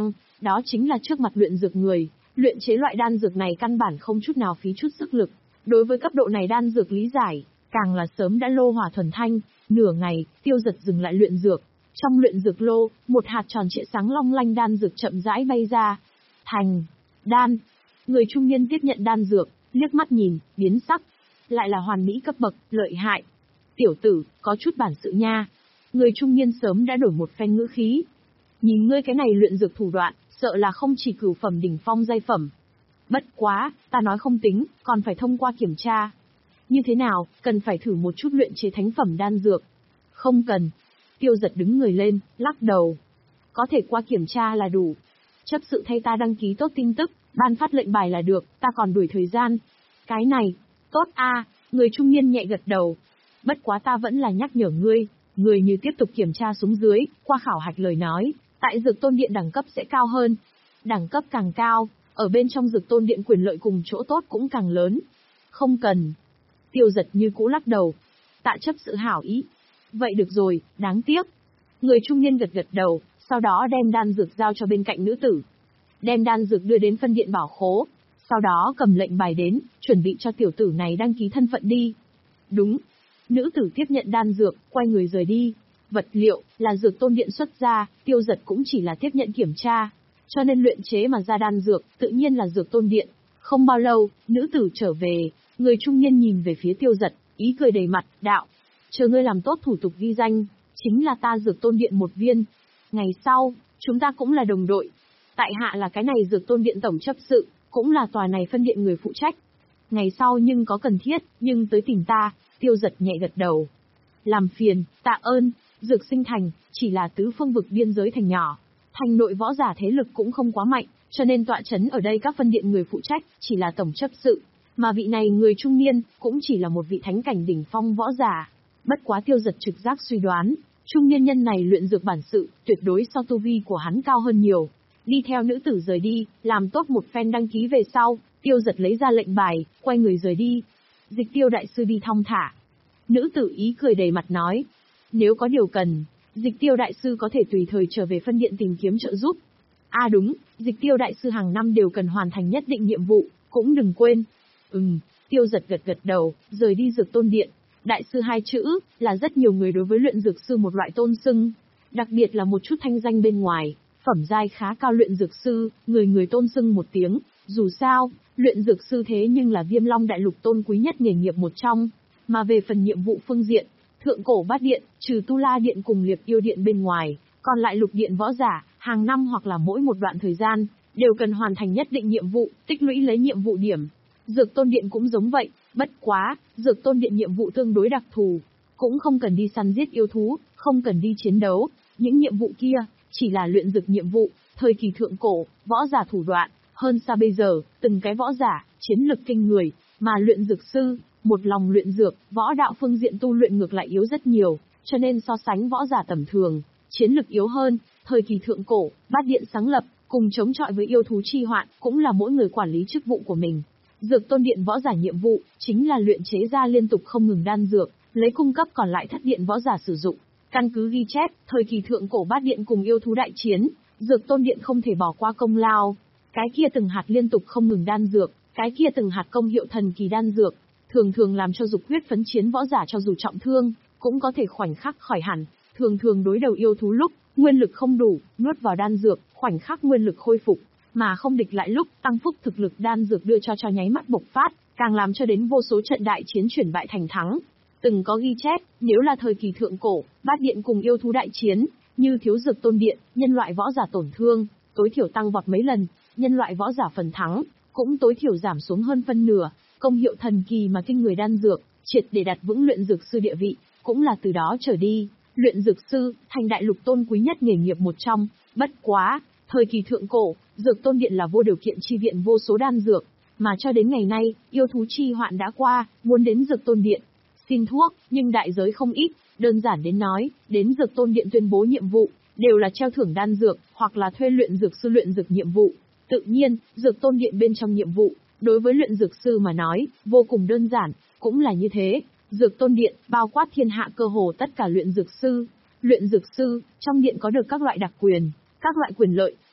Đó chính là trước mặt luyện dược người, luyện chế loại đan dược này căn bản không chút nào phí chút sức lực. Đối với cấp độ này đan dược lý giải, càng là sớm đã lô hỏa thuần thanh. Nửa ngày, Tiêu Giật dừng lại luyện dược. Trong luyện dược lô, một hạt tròn trịa sáng long lanh đan dược chậm rãi bay ra. Thành đan. Người trung niên tiếp nhận đan dược, liếc mắt nhìn, biến sắc. Lại là hoàn mỹ cấp bậc, lợi hại. Tiểu tử, có chút bản sự nha. Người trung niên sớm đã đổi một phen ngữ khí. Nhìn ngươi cái này luyện dược thủ đoạn, sợ là không chỉ cửu phẩm đỉnh phong giai phẩm. Bất quá, ta nói không tính, còn phải thông qua kiểm tra. Như thế nào, cần phải thử một chút luyện chế thánh phẩm đan dược. Không cần. Tiêu Giật đứng người lên, lắc đầu. Có thể qua kiểm tra là đủ. Chấp sự thay ta đăng ký tốt tin tức, ban phát lệnh bài là được, ta còn đuổi thời gian. Cái này, tốt a, người trung niên nhẹ gật đầu. Bất quá ta vẫn là nhắc nhở ngươi, người như tiếp tục kiểm tra xuống dưới, qua khảo hạch lời nói, tại Dược Tôn Điện đẳng cấp sẽ cao hơn. Đẳng cấp càng cao, ở bên trong Dược Tôn Điện quyền lợi cùng chỗ tốt cũng càng lớn. Không cần. Tiêu Giật như cũ lắc đầu. Tạ chấp sự hảo ý. Vậy được rồi, đáng tiếc. Người trung niên gật gật đầu, sau đó đem đan dược giao cho bên cạnh nữ tử. Đem đan dược đưa đến phân điện bảo khố, sau đó cầm lệnh bài đến, chuẩn bị cho tiểu tử này đăng ký thân phận đi. Đúng. Nữ tử tiếp nhận đan dược, quay người rời đi. Vật liệu là Dược Tôn Điện xuất ra, Tiêu Giật cũng chỉ là tiếp nhận kiểm tra. Cho nên luyện chế mà ra đan dược, tự nhiên là Dược Tôn Điện. Không bao lâu, nữ tử trở về, người trung niên nhìn về phía Tiêu Giật, ý cười đầy mặt, đạo. Chờ ngươi làm tốt thủ tục ghi danh, chính là ta Dược Tôn Điện một viên. Ngày sau, chúng ta cũng là đồng đội. Tại hạ là cái này Dược Tôn Điện tổng chấp sự, cũng là tòa này phân điện người phụ trách. Ngày sau nhưng có cần thiết, nhưng tới tìm ta. Tiêu Giật nhẹ gật đầu. Làm phiền, tạ ơn. Dược Sinh Thành chỉ là tứ phương vực biên giới thành nhỏ, thành nội võ giả thế lực cũng không quá mạnh, cho nên tọa chấn ở đây các phân điện người phụ trách chỉ là tổng chấp sự, mà vị này người trung niên cũng chỉ là một vị thánh cảnh đỉnh phong võ giả. Bất quá Tiêu Giật trực giác suy đoán, trung niên nhân này luyện dược bản sự, tuyệt đối so tu vi của hắn cao hơn nhiều. Đi theo nữ tử rời đi, làm tốt một phen đăng ký về sau, Tiêu Giật lấy ra lệnh bài, quay người rời đi. Dịch Tiêu đại sư đi thong thả. Nữ tử ý cười đầy mặt nói. Nếu có điều cần, Dịch Tiêu đại sư có thể tùy thời trở về phân điện tìm kiếm trợ giúp. À đúng, Dịch Tiêu đại sư hàng năm đều cần hoàn thành nhất định nhiệm vụ, cũng đừng quên. Ừm, Tiêu Giật gật gật đầu, rời đi Dược Tôn Điện. Đại sư hai chữ, là rất nhiều người đối với luyện dược sư một loại tôn xưng. Đặc biệt là một chút thanh danh bên ngoài, phẩm giai khá cao luyện dược sư, người người tôn xưng một tiếng. Dù sao, luyện dược sư thế nhưng là Viêm Long đại lục tôn quý nhất nghề nghiệp một trong. Mà về phần nhiệm vụ phương diện, Thượng Cổ Bát Điện, trừ Tu La Điện cùng Liệp Yêu Điện bên ngoài, còn lại lục điện võ giả, hàng năm hoặc là mỗi một đoạn thời gian, đều cần hoàn thành nhất định nhiệm vụ, tích lũy lấy nhiệm vụ điểm. Dược Tôn Điện cũng giống vậy, bất quá, Dược Tôn Điện nhiệm vụ tương đối đặc thù, cũng không cần đi săn giết yêu thú, không cần đi chiến đấu, những nhiệm vụ kia, chỉ là luyện dược nhiệm vụ, thời kỳ thượng cổ, võ giả thủ đoạn, hơn xa bây giờ, từng cái võ giả, chiến lực kinh người, mà luyện dược sư, một lòng luyện dược, võ đạo phương diện tu luyện ngược lại yếu rất nhiều, cho nên so sánh võ giả tầm thường, chiến lực yếu hơn, thời kỳ thượng cổ, Bát Điện sáng lập, cùng chống chọi với yêu thú chi hoạn, cũng là mỗi người quản lý chức vụ của mình. Dược Tôn Điện võ giả nhiệm vụ, chính là luyện chế ra liên tục không ngừng đan dược, lấy cung cấp còn lại thất điện võ giả sử dụng. Căn cứ ghi chép, thời kỳ thượng cổ Bát Điện cùng yêu thú đại chiến, Dược Tôn Điện không thể bỏ qua công lao. Cái kia từng hạt liên tục không ngừng đan dược, cái kia từng hạt công hiệu thần kỳ đan dược, thường thường làm cho dục huyết phấn chiến võ giả cho dù trọng thương, cũng có thể khoảnh khắc khỏi hẳn. Thường thường đối đầu yêu thú lúc, nguyên lực không đủ, nuốt vào đan dược, khoảnh khắc nguyên lực khôi phục, mà không địch lại lúc, tăng phúc thực lực đan dược đưa cho cho nháy mắt bộc phát, càng làm cho đến vô số trận đại chiến chuyển bại thành thắng. Từng có ghi chép, nếu là thời kỳ thượng cổ, Bát Điện cùng yêu thú đại chiến, như thiếu Dược Tôn Điện, nhân loại võ giả tổn thương, tối thiểu tăng vọt mấy lần, nhân loại võ giả phần thắng, cũng tối thiểu giảm xuống hơn phân nửa. Công hiệu thần kỳ mà kinh người đan dược, triệt để đặt vững luyện dược sư địa vị, cũng là từ đó trở đi, luyện dược sư thành đại lục tôn quý nhất nghề nghiệp một trong. Bất quá, thời kỳ thượng cổ, Dược Tôn Điện là vô điều kiện chi viện vô số đan dược, mà cho đến ngày nay, yêu thú chi hoạn đã qua, muốn đến Dược Tôn Điện xin thuốc, nhưng đại giới không ít, đơn giản đến nói, đến Dược Tôn Điện tuyên bố nhiệm vụ, đều là treo thưởng đan dược, hoặc là thuê luyện dược sư luyện dược nhiệm vụ. Tự nhiên, Dược Tôn Điện bên trong nhiệm vụ, đối với luyện dược sư mà nói, vô cùng đơn giản, cũng là như thế. Dược Tôn Điện, bao quát thiên hạ cơ hồ tất cả luyện dược sư. Luyện dược sư, trong điện có được các loại đặc quyền, các loại quyền lợi,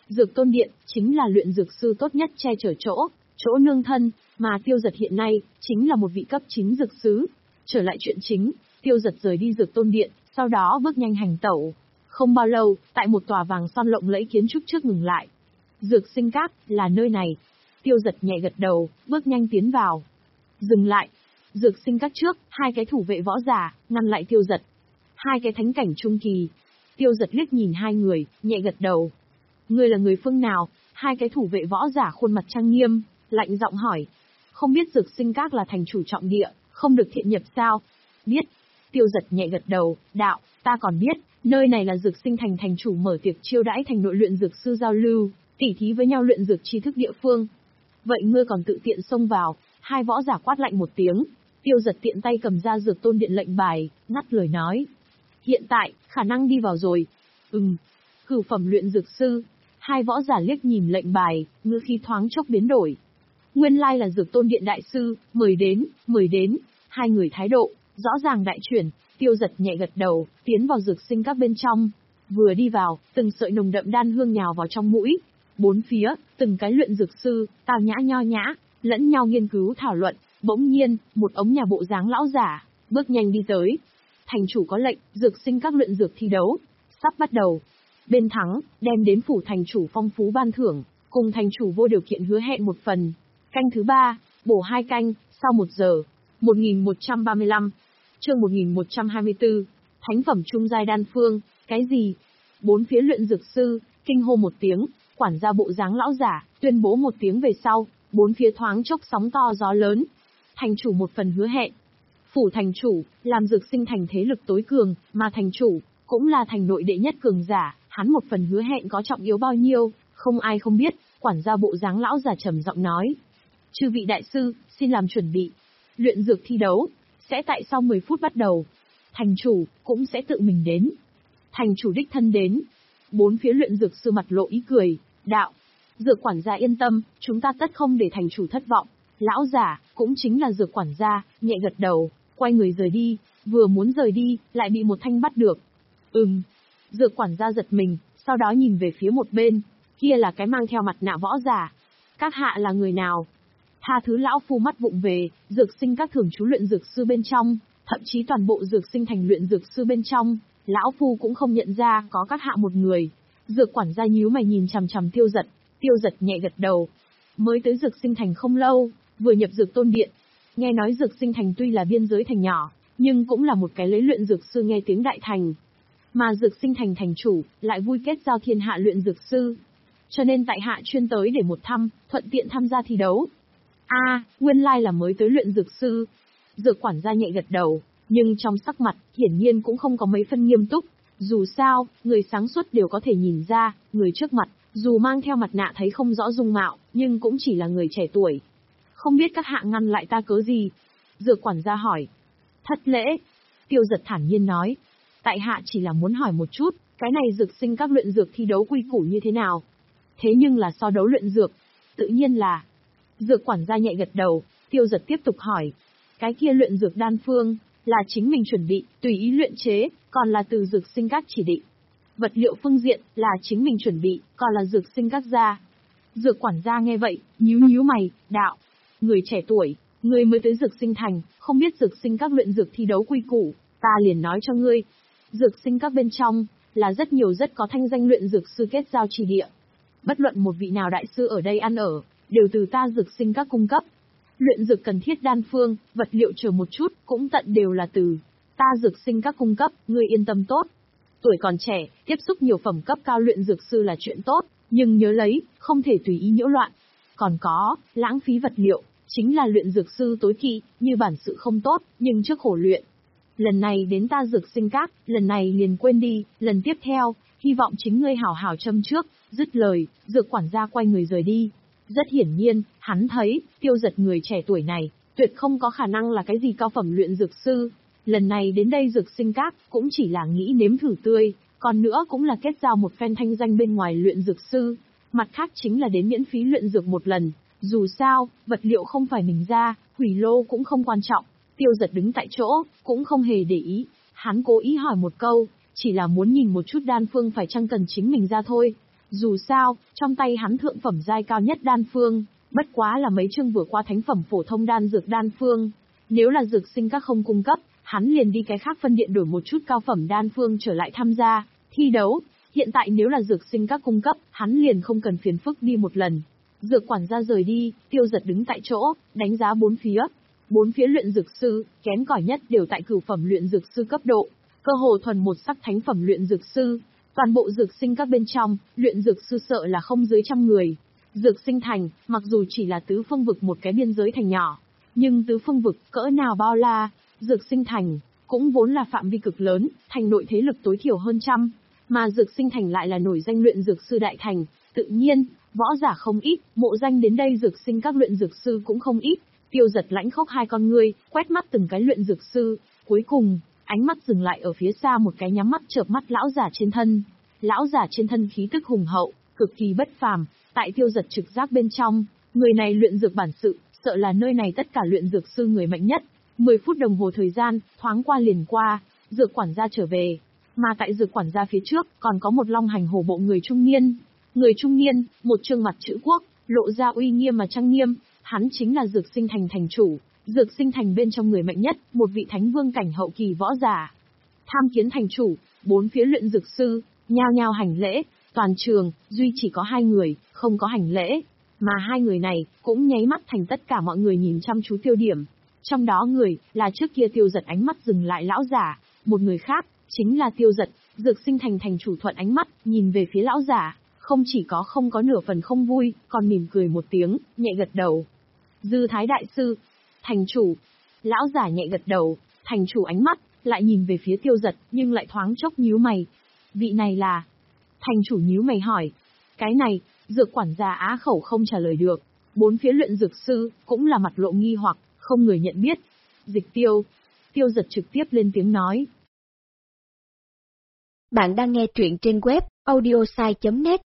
Dược Tôn Điện, chính là luyện dược sư tốt nhất che chở chỗ, chỗ nương thân, mà Tiêu Giật hiện nay, chính là một vị cấp chín dược sứ. Trở lại chuyện chính, Tiêu Giật rời đi Dược Tôn Điện, sau đó bước nhanh hành tẩu. Không bao lâu, tại một tòa vàng son lộng lẫy kiến trúc trước ngừng lại. Dược Sinh Các, là nơi này. Tiêu Giật nhẹ gật đầu, bước nhanh tiến vào. Dừng lại. Dược Sinh Các trước, hai cái thủ vệ võ giả, ngăn lại Tiêu Giật. Hai cái thánh cảnh trung kỳ. Tiêu Giật liếc nhìn hai người, nhẹ gật đầu. Ngươi là người phương nào? Hai cái thủ vệ võ giả khuôn mặt trang nghiêm, lạnh giọng hỏi. Không biết Dược Sinh Các là thành chủ trọng địa, không được thiện nhập sao? Biết. Tiêu Giật nhẹ gật đầu, đạo, ta còn biết, nơi này là Dược Sinh Thành thành chủ mở tiệc chiêu đãi thành nội luyện dược sư giao lưu, tỉ thí với nhau luyện dược tri thức địa phương. Vậy ngươi còn tự tiện xông vào? Hai võ giả quát lạnh một tiếng. Tiêu Giật tiện tay cầm ra Dược Tôn Điện lệnh bài, ngắt lời nói. Hiện tại, khả năng đi vào rồi. Ừm. Cửu phẩm luyện dược sư. Hai võ giả liếc nhìn lệnh bài, ngữ khí thoáng chốc biến đổi. Nguyên lai là Dược Tôn Điện đại sư, mời đến, mời đến. Hai người thái độ, rõ ràng đại chuyển. Tiêu Giật nhẹ gật đầu, tiến vào Dược Sinh Các bên trong. Vừa đi vào, từng sợi nồng đậm đan hương nhào vào trong mũi. Bốn phía, từng cái luyện dược sư, tao nhã nho nhã, lẫn nhau nghiên cứu thảo luận. Bỗng nhiên, một ống nhà bộ dáng lão giả, bước nhanh đi tới. Thành chủ có lệnh, Dược Sinh Các luyện dược thi đấu, sắp bắt đầu. Bên thắng, đem đến phủ thành chủ phong phú ban thưởng, cùng thành chủ vô điều kiện hứa hẹn một phần. Canh thứ ba, bổ hai canh, sau một giờ. một nghìn một trăm ba mươi lăm, chương một nghìn một trăm hai mươi tư, thánh phẩm trung giai đan phương, cái gì? Bốn phía luyện dược sư, kinh hô một tiếng, quản gia bộ dáng lão giả, tuyên bố một tiếng về sau, bốn phía thoáng chốc sóng to gió lớn. Thành chủ một phần hứa hẹn. Phủ thành chủ, làm Dược Sinh Thành thế lực tối cường, mà thành chủ, cũng là thành nội đệ nhất cường giả, hắn một phần hứa hẹn có trọng yếu bao nhiêu, không ai không biết, quản gia bộ dáng lão giả trầm giọng nói. Chư vị đại sư, xin làm chuẩn bị. Luyện dược thi đấu, sẽ tại sau mười phút bắt đầu. Thành chủ, cũng sẽ tự mình đến. Thành chủ đích thân đến. Bốn phía luyện dược sư mặt lộ ý cười, đạo. Dược quản gia yên tâm, chúng ta tất không để thành chủ thất vọng. Lão giả, cũng chính là dược quản gia, nhẹ gật đầu, quay người rời đi, vừa muốn rời đi, lại bị một thanh bắt được. Ừm. Dược quản gia giật mình, sau đó nhìn về phía một bên, kia là cái mang theo mặt nạ võ giả. Các hạ là người nào? Tha thứ lão phu mắt vụng về, Dược Sinh Các thường trú luyện dược sư bên trong, thậm chí toàn bộ Dược Sinh Thành luyện dược sư bên trong, lão phu cũng không nhận ra có các hạ một người. Dược quản gia nhíu mày nhìn chằm chằm Tiêu Giật, Tiêu Giật nhẹ gật đầu. Mới tới Dược Sinh Thành không lâu, vừa nhập Dược Tôn Điện. Nghe nói Dược Sinh Thành tuy là biên giới thành nhỏ, nhưng cũng là một cái lấy luyện dược sư nghe tiếng đại thành. Mà Dược Sinh Thành thành chủ, lại vui kết giao thiên hạ luyện dược sư. Cho nên tại hạ chuyên tới để một thăm, thuận tiện tham gia thi đấu. A, à, nguyên lai là mới tới luyện dược sư. Dược quản gia nhẹ gật đầu, nhưng trong sắc mặt, hiển nhiên cũng không có mấy phân nghiêm túc. Dù sao, người sáng suốt đều có thể nhìn ra, người trước mặt, dù mang theo mặt nạ thấy không rõ dung mạo, nhưng cũng chỉ là người trẻ tuổi. Không biết các hạ ngăn lại ta cớ gì? Dược quản gia hỏi. Thất lễ. Tiêu Giật thản nhiên nói. Tại hạ chỉ là muốn hỏi một chút, cái này Dược Sinh Các luyện dược thi đấu quy củ như thế nào? Thế nhưng là so đấu luyện dược. Tự nhiên là. Dược quản gia nhẹ gật đầu, Tiêu Giật tiếp tục hỏi. Cái kia luyện dược đan phương, là chính mình chuẩn bị, tùy ý luyện chế, còn là từ Dược Sinh Các chỉ định. Vật liệu phương diện, là chính mình chuẩn bị, còn là Dược Sinh Các ra. Dược quản gia nghe vậy, nhíu nhíu mày, đạo. Người trẻ tuổi, người mới tới Dược Sinh Thành, không biết Dược Sinh Các luyện dược thi đấu quy củ, ta liền nói cho ngươi. Dược Sinh Các bên trong, là rất nhiều rất có thanh danh luyện dược sư kết giao trì địa. Bất luận một vị nào đại sư ở đây ăn ở, đều từ ta Dược Sinh Các cung cấp. Luyện dược cần thiết đan phương, vật liệu chờ một chút, cũng tận đều là từ ta Dược Sinh Các cung cấp, ngươi yên tâm tốt. Tuổi còn trẻ, tiếp xúc nhiều phẩm cấp cao luyện dược sư là chuyện tốt, nhưng nhớ lấy, không thể tùy ý nhiễu loạn. Còn có, lãng phí vật liệu, chính là luyện dược sư tối kỵ, như bản sự không tốt, nhưng trước khổ luyện. Lần này đến ta Dược Sinh Các, lần này liền quên đi, lần tiếp theo, hy vọng chính ngươi hảo hảo châm trước, dứt lời, dược quản gia quay người rời đi. Rất hiển nhiên, hắn thấy, Tiêu Giật người trẻ tuổi này, tuyệt không có khả năng là cái gì cao phẩm luyện dược sư. Lần này đến đây Dược Sinh Các, cũng chỉ là nghĩ nếm thử tươi, còn nữa cũng là kết giao một phen thanh danh bên ngoài luyện dược sư. Mặt khác chính là đến miễn phí luyện dược một lần, dù sao, vật liệu không phải mình ra, hủy lô cũng không quan trọng. Tiêu Giật đứng tại chỗ, cũng không hề để ý, hắn cố ý hỏi một câu, chỉ là muốn nhìn một chút đan phương phải chăng cần chính mình ra thôi. Dù sao, trong tay hắn thượng phẩm giai cao nhất đan phương, bất quá là mấy chương vừa qua thánh phẩm phổ thông đan dược đan phương. Nếu là dược sinh các không cung cấp, hắn liền đi cái khác phân điện đổi một chút cao phẩm đan phương trở lại tham gia, thi đấu. Hiện tại nếu là dược sinh các cung cấp, hắn liền không cần phiền phức đi một lần. Dược quản gia rời đi, Tiêu Giật đứng tại chỗ, đánh giá bốn phía. Bốn phía luyện dược sư, kém cỏi nhất đều tại cửu phẩm luyện dược sư cấp độ, cơ hồ thuần một sắc thánh phẩm luyện dược sư. Toàn bộ dược sinh các bên trong, luyện dược sư sợ là không dưới trăm người. Dược sinh thành, mặc dù chỉ là tứ phương vực một cái biên giới thành nhỏ, nhưng tứ phương vực cỡ nào bao la, dược sinh thành cũng vốn là phạm vi cực lớn, thành nội thế lực tối thiểu hơn trăm, mà dược sinh thành lại là nổi danh luyện dược sư đại thành, tự nhiên, võ giả không ít, mộ danh đến đây dược sinh các luyện dược sư cũng không ít. Tiêu Giật lãnh khốc hai con ngươi, quét mắt từng cái luyện dược sư, cuối cùng, ánh mắt dừng lại ở phía xa một cái nhắm mắt chợp mắt lão giả trên thân. Lão giả trên thân khí tức hùng hậu, cực kỳ bất phàm, tại Tiêu Giật trực giác bên trong, người này luyện dược bản sự, sợ là nơi này tất cả luyện dược sư người mạnh nhất. mười phút đồng hồ thời gian, thoáng qua liền qua, dược quản gia trở về. Mà tại dược quản gia phía trước, còn có một long hành hổ bộ người trung niên. Người trung niên, một trương mặt chữ quốc, lộ ra uy nghiêm mà trang nghiêm, hắn chính là dược sinh thành thành chủ, dược sinh thành bên trong người mạnh nhất, một vị thánh vương cảnh hậu kỳ võ giả. Tham kiến thành chủ, bốn phía luyện dược sư, nhao nhao hành lễ, toàn trường, duy chỉ có hai người, không có hành lễ. Mà hai người này, cũng nháy mắt thành tất cả mọi người nhìn chăm chú tiêu điểm. Trong đó người, là trước kia Tiêu Giật ánh mắt dừng lại lão giả, một người khác, chính là Tiêu Giật, dược sinh thành thành chủ thuận ánh mắt, nhìn về phía lão giả, không chỉ có không có nửa phần không vui, còn mỉm cười một tiếng, nhẹ gật đầu. Dư Thái đại sư, thành chủ, lão giả nhẹ gật đầu, thành chủ ánh mắt, lại nhìn về phía Tiêu Giật, nhưng lại thoáng chốc nhíu mày. Vị này là... Thành chủ nhíu mày hỏi. Cái này, dược quản gia á khẩu không trả lời được. Bốn phía luyện dược sư, cũng là mặt lộ nghi hoặc, không người nhận biết. Dịch Tiêu. Tiêu Giật trực tiếp lên tiếng nói. Bạn đang nghe truyện trên web audiosai chấm net.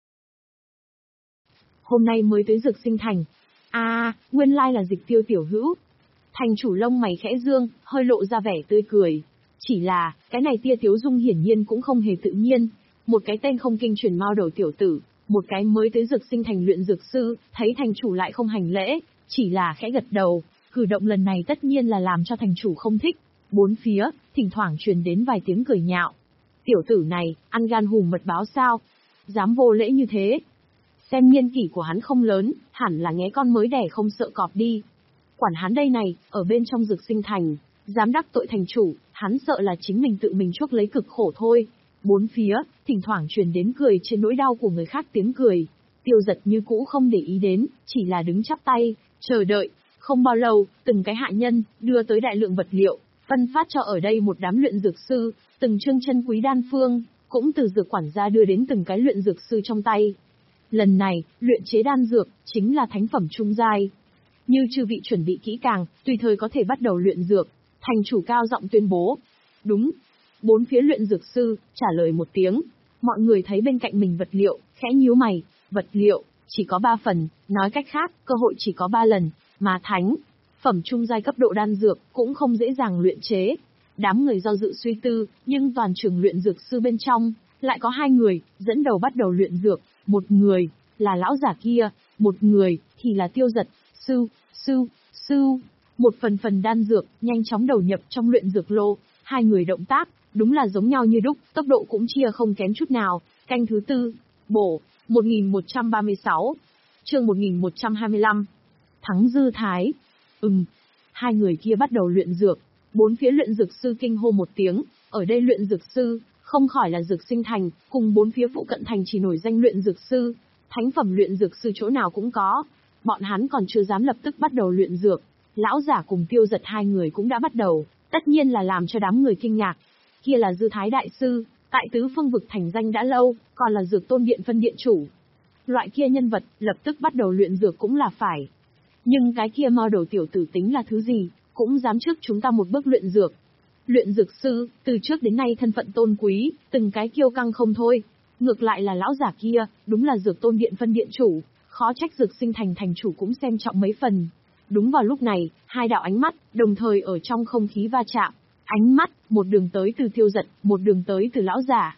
Hôm nay mới tới dược sinh thành. À, nguyên lai là Dịch Tiêu tiểu hữu. Thành chủ lông mày khẽ dương, hơi lộ ra vẻ tươi cười. Chỉ là, cái này tia tiếu dung hiển nhiên cũng không hề tự nhiên. Một cái tên không kinh truyền mao đầu tiểu tử, một cái mới tới dược sinh thành luyện dược sư, thấy thành chủ lại không hành lễ, chỉ là khẽ gật đầu. Cử động lần này tất nhiên là làm cho thành chủ không thích. Bốn phía, thỉnh thoảng truyền đến vài tiếng cười nhạo. Tiểu tử này, ăn gan hùm mật báo sao? Dám vô lễ như thế. Xem niên kỷ của hắn không lớn, hẳn là nghé con mới đẻ không sợ cọp đi. Quản hắn đây này, ở bên trong dược sinh thành, dám đắc tội thành chủ, hắn sợ là chính mình tự mình chuốc lấy cực khổ thôi. Bốn phía, thỉnh thoảng truyền đến cười trên nỗi đau của người khác tiếng cười. Tiêu Giật như cũ không để ý đến, chỉ là đứng chắp tay, chờ đợi. Không bao lâu, từng cái hạ nhân, đưa tới đại lượng vật liệu, phân phát cho ở đây một đám luyện dược sư, từng chương chân quý đan phương, cũng từ dược quản gia đưa đến từng cái luyện dược sư trong tay. Lần này, luyện chế đan dược, chính là thánh phẩm trung giai. Như chư vị chuẩn bị kỹ càng, tùy thời có thể bắt đầu luyện dược. Thành chủ cao giọng tuyên bố. Đúng. Bốn phía luyện dược sư, trả lời một tiếng. Mọi người thấy bên cạnh mình vật liệu, khẽ nhíu mày. Vật liệu, chỉ có ba phần, nói cách khác, cơ hội chỉ có ba lần. Mà thánh, phẩm trung giai cấp độ đan dược, cũng không dễ dàng luyện chế. Đám người do dự suy tư, nhưng toàn trường luyện dược sư bên trong, lại có hai người, dẫn đầu bắt đầu luyện dược. Một người, là lão giả kia, một người, thì là Tiêu Giật. Sư, sư, sư. Một phần phần đan dược, nhanh chóng đầu nhập trong luyện dược lô. Hai người động tác, đúng là giống nhau như đúc, tốc độ cũng chia không kém chút nào. Canh thứ tư, bổ, một nghìn một trăm ba mươi sáu. Chương một nghìn một trăm hai mươi lăm. Thắng Dư Thái. Ừm. Hai người kia bắt đầu luyện dược. Bốn phía luyện dược sư kinh hô một tiếng. Ở đây luyện dược sư, không khỏi là dược sinh thành, cùng bốn phía phụ cận thành chỉ nổi danh luyện dược sư. Thánh phẩm luyện dược sư chỗ nào cũng có. Bọn hắn còn chưa dám lập tức bắt đầu luyện dược. Lão giả cùng Tiêu Giật hai người cũng đã bắt đầu, tất nhiên là làm cho đám người kinh ngạc. Kia là Dư Thái đại sư, tại tứ phương vực thành danh đã lâu, còn là dược tôn điện phân điện chủ. Loại kia nhân vật, lập tức bắt đầu luyện dược cũng là phải. Nhưng cái kia mo đầu tiểu tử tính là thứ gì, cũng dám trước chúng ta một bước luyện dược. Luyện dược sư, từ trước đến nay thân phận tôn quý, từng cái kiêu căng không thôi. Ngược lại là lão giả kia, đúng là dược tôn điện phân điện chủ, khó trách dược sinh thành thành chủ cũng xem trọng mấy phần. Đúng vào lúc này, hai đạo ánh mắt, đồng thời ở trong không khí va chạm. Ánh mắt, một đường tới từ Tiêu Giật, một đường tới từ lão giả.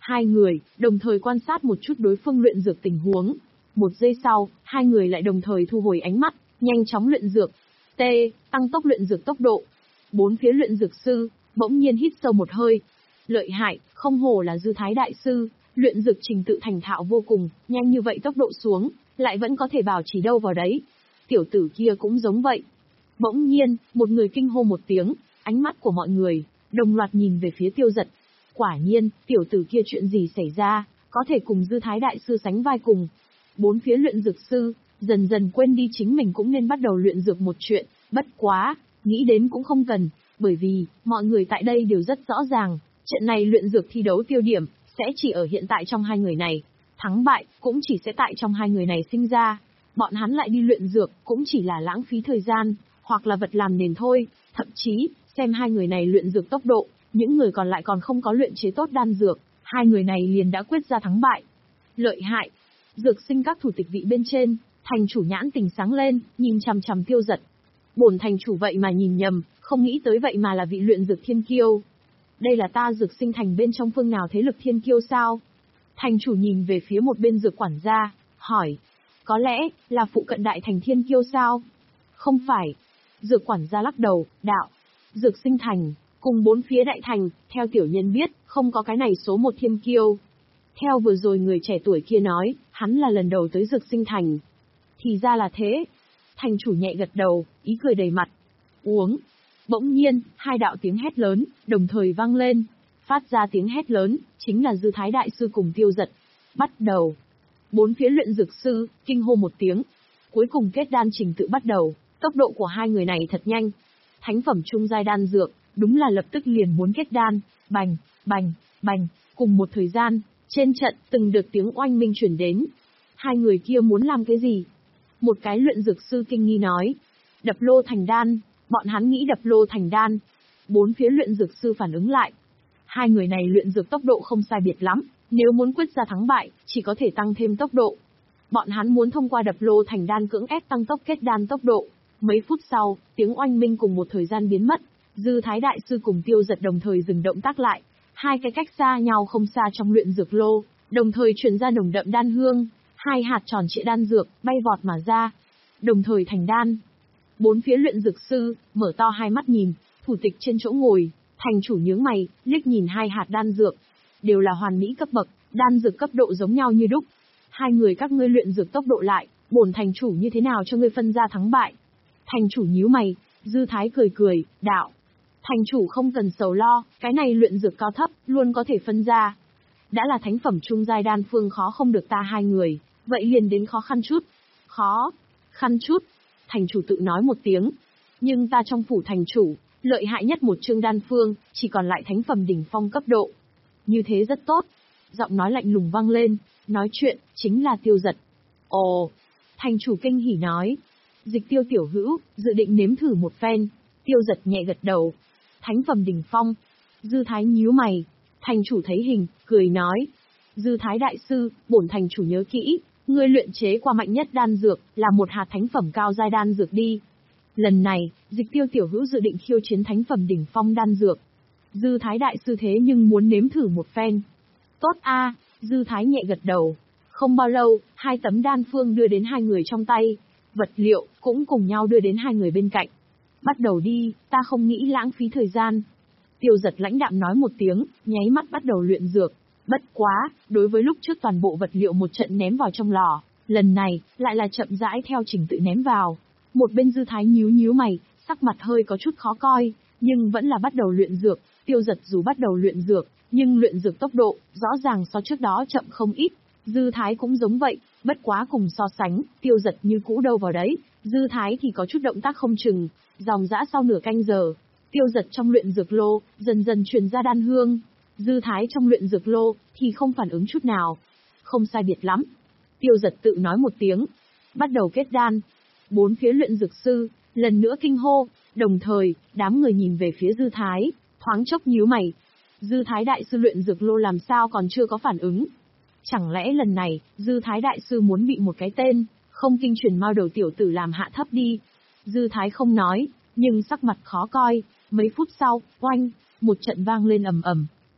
Hai người, đồng thời quan sát một chút đối phương luyện dược tình huống. Một giây sau, hai người lại đồng thời thu hồi ánh mắt, nhanh chóng luyện dược. T, tăng tốc luyện dược tốc độ. Bốn phía luyện dược sư, bỗng nhiên hít sâu một hơi. Lợi hại, không hổ là Dư Thái đại sư, luyện dược trình tự thành thạo vô cùng, nhanh như vậy tốc độ xuống, lại vẫn có thể bảo trì đâu vào đấy. Tiểu tử kia cũng giống vậy. Bỗng nhiên, một người kinh hô một tiếng, ánh mắt của mọi người đồng loạt nhìn về phía Tiêu Dật. Quả nhiên, tiểu tử kia chuyện gì xảy ra, có thể cùng Dư Thái đại sư sánh vai cùng. Bốn phía luyện dược sư, dần dần quên đi chính mình cũng nên bắt đầu luyện dược một chuyện, bất quá, nghĩ đến cũng không cần, bởi vì, mọi người tại đây đều rất rõ ràng, trận này luyện dược thi đấu tiêu điểm, sẽ chỉ ở hiện tại trong hai người này. Thắng bại, cũng chỉ sẽ tại trong hai người này sinh ra. Bọn hắn lại đi luyện dược, cũng chỉ là lãng phí thời gian, hoặc là vật làm nền thôi, thậm chí, xem hai người này luyện dược tốc độ, những người còn lại còn không có luyện chế tốt đan dược, hai người này liền đã quyết ra thắng bại. Lợi hại. Dược sinh các thủ tịch vị bên trên, thành chủ nhãn tình sáng lên, nhìn chằm chằm Tiêu Dật. Bổn thành chủ vậy mà nhìn nhầm, không nghĩ tới vậy mà là vị luyện dược thiên kiêu. Đây là ta dược sinh thành bên trong phương nào thế lực thiên kiêu sao? Thành chủ nhìn về phía một bên dược quản gia, hỏi. Có lẽ, là phụ cận đại thành thiên kiêu sao? Không phải. Dược quản gia lắc đầu, đạo. Dược sinh thành, cùng bốn phía đại thành, theo tiểu nhân biết, không có cái này số một thiên kiêu. Theo vừa rồi người trẻ tuổi kia nói, hắn là lần đầu tới dược sinh thành. Thì ra là thế. Thành chủ nhẹ gật đầu, ý cười đầy mặt. Uống. Bỗng nhiên, hai đạo tiếng hét lớn, đồng thời vang lên. Phát ra tiếng hét lớn, chính là Dư Thái đại sư cùng Tiêu Dật. Bắt đầu. Bốn phía luyện dược sư, kinh hô một tiếng. Cuối cùng kết đan trình tự bắt đầu, tốc độ của hai người này thật nhanh. Thánh phẩm trung giai đan dược, đúng là lập tức liền muốn kết đan, bành, bành, bành, cùng một thời gian, trên trận từng được tiếng oanh minh chuyển đến. Hai người kia muốn làm cái gì? Một cái luyện dược sư kinh nghi nói, đập lô thành đan, bọn hắn nghĩ đập lô thành đan. Bốn phía luyện dược sư phản ứng lại. Hai người này luyện dược tốc độ không sai biệt lắm, nếu muốn quyết ra thắng bại, chỉ có thể tăng thêm tốc độ. Bọn hắn muốn thông qua đập lô thành đan cưỡng ép tăng tốc kết đan tốc độ. Mấy phút sau, tiếng oanh minh cùng một thời gian biến mất, Dư Thái đại sư cùng Tiêu Dật đồng thời dừng động tác lại. Hai cái cách xa nhau không xa trong luyện dược lô, đồng thời truyền ra nồng đậm đan hương, hai hạt tròn trịa đan dược bay vọt mà ra, đồng thời thành đan. Bốn phía luyện dược sư mở to hai mắt nhìn, thủ tịch trên chỗ ngồi, thành chủ nhướng mày, liếc nhìn hai hạt đan dược, đều là hoàn mỹ cấp bậc, đan dược cấp độ giống nhau như đúc. Hai người các ngươi luyện dược tốc độ lại, bổn thành chủ như thế nào cho ngươi phân ra thắng bại? Thành chủ nhíu mày, Dư Thái cười cười, đạo. Thành chủ không cần sầu lo, cái này luyện dược cao thấp, luôn có thể phân ra. Đã là thánh phẩm trung giai đan phương khó không được ta hai người, vậy liền đến khó khăn chút. Khó, khăn chút. Thành chủ tự nói một tiếng. Nhưng ta trong phủ thành chủ, lợi hại nhất một chương đan phương, chỉ còn lại thánh phẩm đỉnh phong cấp độ. Như thế rất tốt. Giọng nói lạnh lùng vang lên, nói chuyện, chính là Tiêu Dật. Ồ, thành chủ kinh hỉ nói. Dịch Tiêu tiểu hữu, dự định nếm thử một phen. Tiêu Dật nhẹ gật đầu. Thánh phẩm đỉnh phong. Dư Thái nhíu mày. Thành chủ thấy hình, cười nói. Dư Thái đại sư, bổn thành chủ nhớ kỹ, ngươi luyện chế qua mạnh nhất đan dược, là một hạt thánh phẩm cao giai đan dược đi. Lần này, Dịch Tiêu tiểu hữu dự định khiêu chiến thánh phẩm đỉnh phong đan dược. Dư Thái đại sư thế nhưng muốn nếm thử một phen. Tốt a, Dư Thái nhẹ gật đầu. Không bao lâu, hai tấm đan phương đưa đến hai người trong tay. Vật liệu, cũng cùng nhau đưa đến hai người bên cạnh. Bắt đầu đi, ta không nghĩ lãng phí thời gian. Tiêu Dật lãnh đạm nói một tiếng, nháy mắt bắt đầu luyện dược. Bất quá, đối với lúc trước toàn bộ vật liệu một trận ném vào trong lò, lần này, lại là chậm rãi theo trình tự ném vào. Một bên Dư Thái nhíu nhíu mày, sắc mặt hơi có chút khó coi, nhưng vẫn là bắt đầu luyện dược. Tiêu Dật dù bắt đầu luyện dược, nhưng luyện dược tốc độ, rõ ràng so trước đó chậm không ít. Dư Thái cũng giống vậy, bất quá cùng so sánh, Tiêu Dật như cũ đâu vào đấy. Dư Thái thì có chút động tác không chừng, dòng dã sau nửa canh giờ. Tiêu Dật trong luyện dược lô, dần dần truyền ra đan hương. Dư Thái trong luyện dược lô, thì không phản ứng chút nào. Không sai biệt lắm. Tiêu Dật tự nói một tiếng. Bắt đầu kết đan. Bốn phía luyện dược sư, lần nữa kinh hô, đồng thời, đám người nhìn về phía Dư Thái, thoáng chốc nhíu mày. Dư Thái đại sư luyện dược lô làm sao còn chưa có phản ứng? Chẳng lẽ lần này, Dư Thái đại sư muốn bị một cái tên, không kinh truyền mao đầu tiểu tử làm hạ thấp đi? Dư Thái không nói, nhưng sắc mặt khó coi. Mấy phút sau, oanh, một trận vang lên ầm ầm.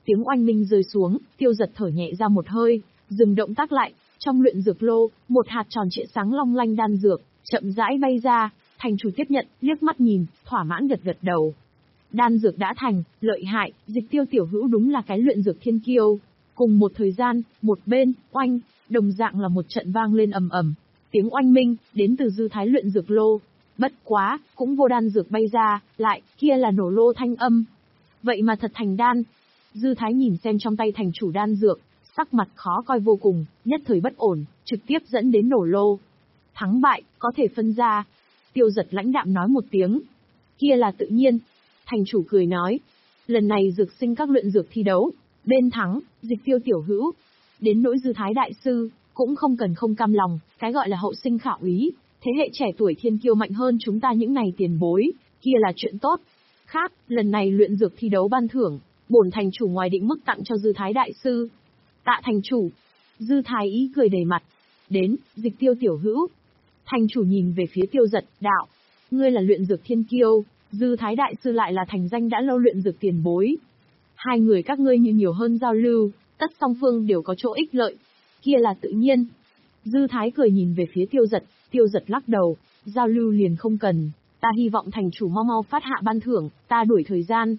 Tiếng oanh minh rơi xuống, Tiêu Dật thở nhẹ ra một hơi, dừng động tác lại, trong luyện dược lô, một hạt tròn trịa sáng long lanh đan dược, chậm rãi bay ra, thành chủ tiếp nhận, liếc mắt nhìn, thỏa mãn gật gật đầu. Đan dược đã thành, lợi hại, Dịch Tiêu tiểu hữu đúng là cái luyện dược thiên kiêu. Cùng một thời gian, một bên, oanh, đồng dạng là một trận vang lên ầm ầm. Tiếng oanh minh, đến từ dư thái luyện dược lô. Bất quá, cũng vô đan dược bay ra, lại, kia là nổ lô thanh âm. Vậy mà thật thành đan. Dư thái nhìn xem trong tay thành chủ đan dược, sắc mặt khó coi vô cùng, nhất thời bất ổn, trực tiếp dẫn đến nổ lô. Thắng bại, có thể phân ra. Tiêu Dật lãnh đạm nói một tiếng. Kia là tự nhiên. Thành chủ cười nói. Lần này dược sinh các luyện dược thi đấu. Bên thắng, Dịch Tiêu tiểu hữu. Đến nỗi dư thái đại sư, cũng không cần không cam lòng, cái gọi là hậu sinh khảo ý. Thế hệ trẻ tuổi thiên kiêu mạnh hơn chúng ta những ngày tiền bối, kia là chuyện tốt. Khác, lần này luyện dược thi đấu ban thưởng, bổn thành chủ ngoài định mức tặng cho dư thái đại sư. Tạ thành chủ. Dư thái ý cười đầy mặt. Đến, Dịch Tiêu tiểu hữu. Thành chủ nhìn về phía Tiêu Dật, đạo. Ngươi là luyện dược thiên kiêu, dư thái đại sư lại là thành danh đã lâu luyện dược tiền bối. Hai người các ngươi như nhiều hơn giao lưu, tất song phương đều có chỗ ích lợi. Kia là tự nhiên. Dư thái cười nhìn về phía Tiêu Dật, Tiêu Dật lắc đầu, giao lưu liền không cần. Ta hy vọng thành chủ mau mau phát hạ ban thưởng, ta đuổi thời gian.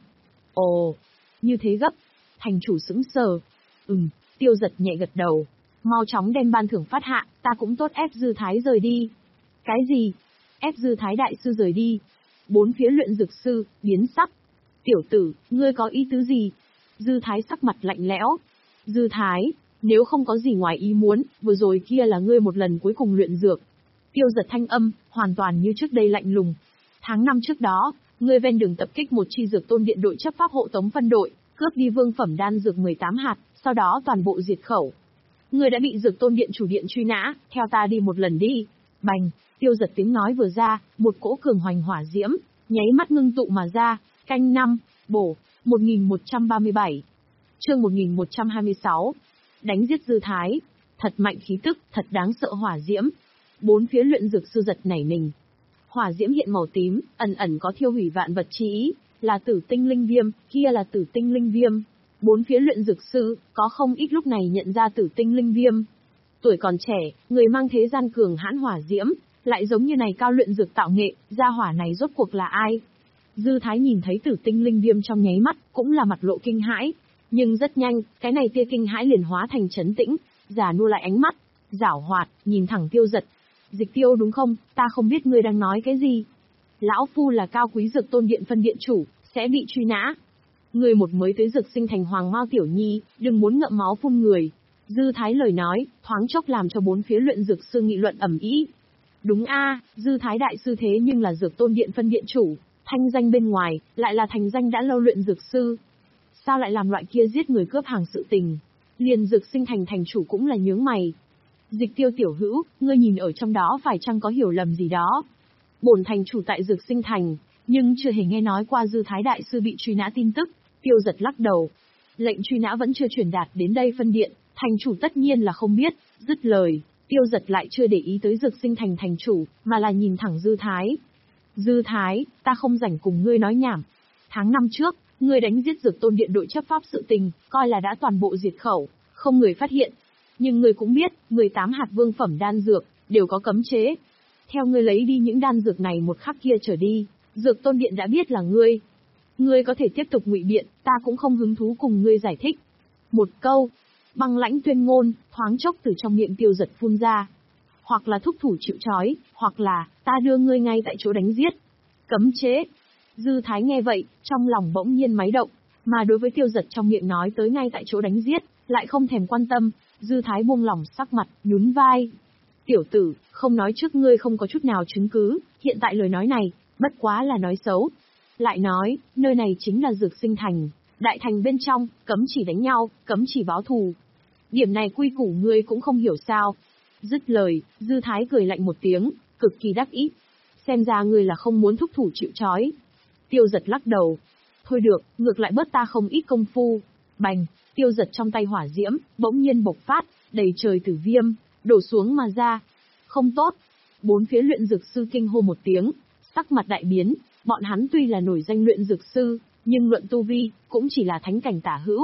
Ồ, như thế gấp. Thành chủ sững sờ. Ừm, Tiêu Dật nhẹ gật đầu. Mau chóng đem ban thưởng phát hạ, ta cũng tốt ép dư thái rời đi. Cái gì? Ép dư thái đại sư rời đi? Bốn phía luyện dược sư, biến sắc. Tiểu tử, ngươi có ý tứ gì? Dư thái sắc mặt lạnh lẽo. Dư thái, nếu không có gì ngoài ý muốn, vừa rồi kia là ngươi một lần cuối cùng luyện dược. Tiêu Dật thanh âm, hoàn toàn như trước đây lạnh lùng. Tháng năm trước đó, ngươi ven đường tập kích một chi dược tôn điện đội chấp pháp hộ tống phân đội, cướp đi vương phẩm đan dược mười tám hạt, sau đó toàn bộ diệt khẩu. Ngươi đã bị dược tôn điện chủ điện truy nã, theo ta đi một lần đi. Bành, Tiêu Dật tiếng nói vừa ra, một cỗ cường hoành hỏa diễm, nháy mắt ngưng tụ mà ra, canh năm, bổ, một nghìn một trăm ba mươi bảy. Chương một nghìn một trăm hai mươi sáu. Đánh giết dư thái. Thật mạnh khí tức, thật đáng sợ hỏa diễm. Bốn phía luyện dược sư giật nảy mình. Hỏa diễm hiện màu tím, ẩn ẩn có thiêu hủy vạn vật chi ý, là tử tinh linh viêm, kia là tử tinh linh viêm. Bốn phía luyện dược sư, có không ít lúc này nhận ra tử tinh linh viêm. Tuổi còn trẻ, người mang thế gian cường hãn hỏa diễm, lại giống như này cao luyện dược tạo nghệ, gia hỏa này rốt cuộc là ai? Dư Thái nhìn thấy tử tinh linh viêm trong nháy mắt, cũng là mặt lộ kinh hãi. Nhưng rất nhanh, cái này tia kinh hãi liền hóa thành trấn tĩnh, giả nua lại ánh mắt, giảo hoạt, nhìn thẳng Tiêu Dật. Dịch Tiêu đúng không, ta không biết ngươi đang nói cái gì. Lão Phu là cao quý dược tôn điện phân điện chủ, sẽ bị truy nã. Ngươi một mới tới dược sinh thành hoàng mao tiểu nhi, đừng muốn ngậm máu phun người. Dư Thái lời nói, thoáng chốc làm cho bốn phía luyện dược sư nghị luận ầm ĩ. Đúng a, Dư Thái đại sư thế nhưng là dược tôn điện phân điện chủ, thanh danh bên ngoài, lại là thành danh đã lâu luyện dược sư. Sao lại làm loại kia giết người cướp hàng sự tình? Liền dược sinh thành thành chủ cũng là nhướng mày. Dịch Tiêu tiểu hữu, ngươi nhìn ở trong đó phải chăng có hiểu lầm gì đó? Bổn thành chủ tại dược sinh thành, nhưng chưa hề nghe nói qua Dư Thái đại sư bị truy nã tin tức. Tiêu Dật lắc đầu. Lệnh truy nã vẫn chưa truyền đạt đến đây phân điện, thành chủ tất nhiên là không biết. Dứt lời, Tiêu Dật lại chưa để ý tới dược sinh thành thành chủ, mà là nhìn thẳng Dư Thái. Dư Thái, ta không rảnh cùng ngươi nói nhảm. Tháng năm trước, ngươi đánh giết dược tôn điện đội chấp pháp sự tình, coi là đã toàn bộ diệt khẩu, không người phát hiện. Nhưng ngươi cũng biết, mười tám hạt vương phẩm đan dược, đều có cấm chế. Theo ngươi lấy đi những đan dược này một khắc kia trở đi, dược tôn điện đã biết là ngươi. Ngươi có thể tiếp tục ngụy biện, ta cũng không hứng thú cùng ngươi giải thích. Một câu, băng lãnh tuyên ngôn, thoáng chốc từ trong miệng Tiêu Dật phun ra. Hoặc là thúc thủ chịu trói, hoặc là, ta đưa ngươi ngay tại chỗ đánh giết. Cấm chế. Dư Thái nghe vậy, trong lòng bỗng nhiên máy động, mà đối với Tiêu Dật trong miệng nói tới ngay tại chỗ đánh giết, lại không thèm quan tâm. Dư Thái buông lỏng sắc mặt, nhún vai. Tiểu tử, không nói trước ngươi không có chút nào chứng cứ, hiện tại lời nói này, bất quá là nói xấu. Lại nói, nơi này chính là dược sinh thành, đại thành bên trong, cấm chỉ đánh nhau, cấm chỉ báo thù. Điểm này quy củ ngươi cũng không hiểu sao. Dứt lời, Dư Thái cười lạnh một tiếng, cực kỳ đắc ý. Xem ra ngươi là không muốn thúc thủ chịu trói. Tiêu Dật lắc đầu. Thôi được, ngược lại bớt ta không ít công phu. Bành, Tiêu Dật trong tay hỏa diễm, bỗng nhiên bộc phát, đầy trời tử viêm, đổ xuống mà ra. Không tốt. Bốn phía luyện dược sư kinh hô một tiếng, sắc mặt đại biến, bọn hắn tuy là nổi danh luyện dược sư, nhưng luận tu vi, cũng chỉ là thánh cảnh tả hữu.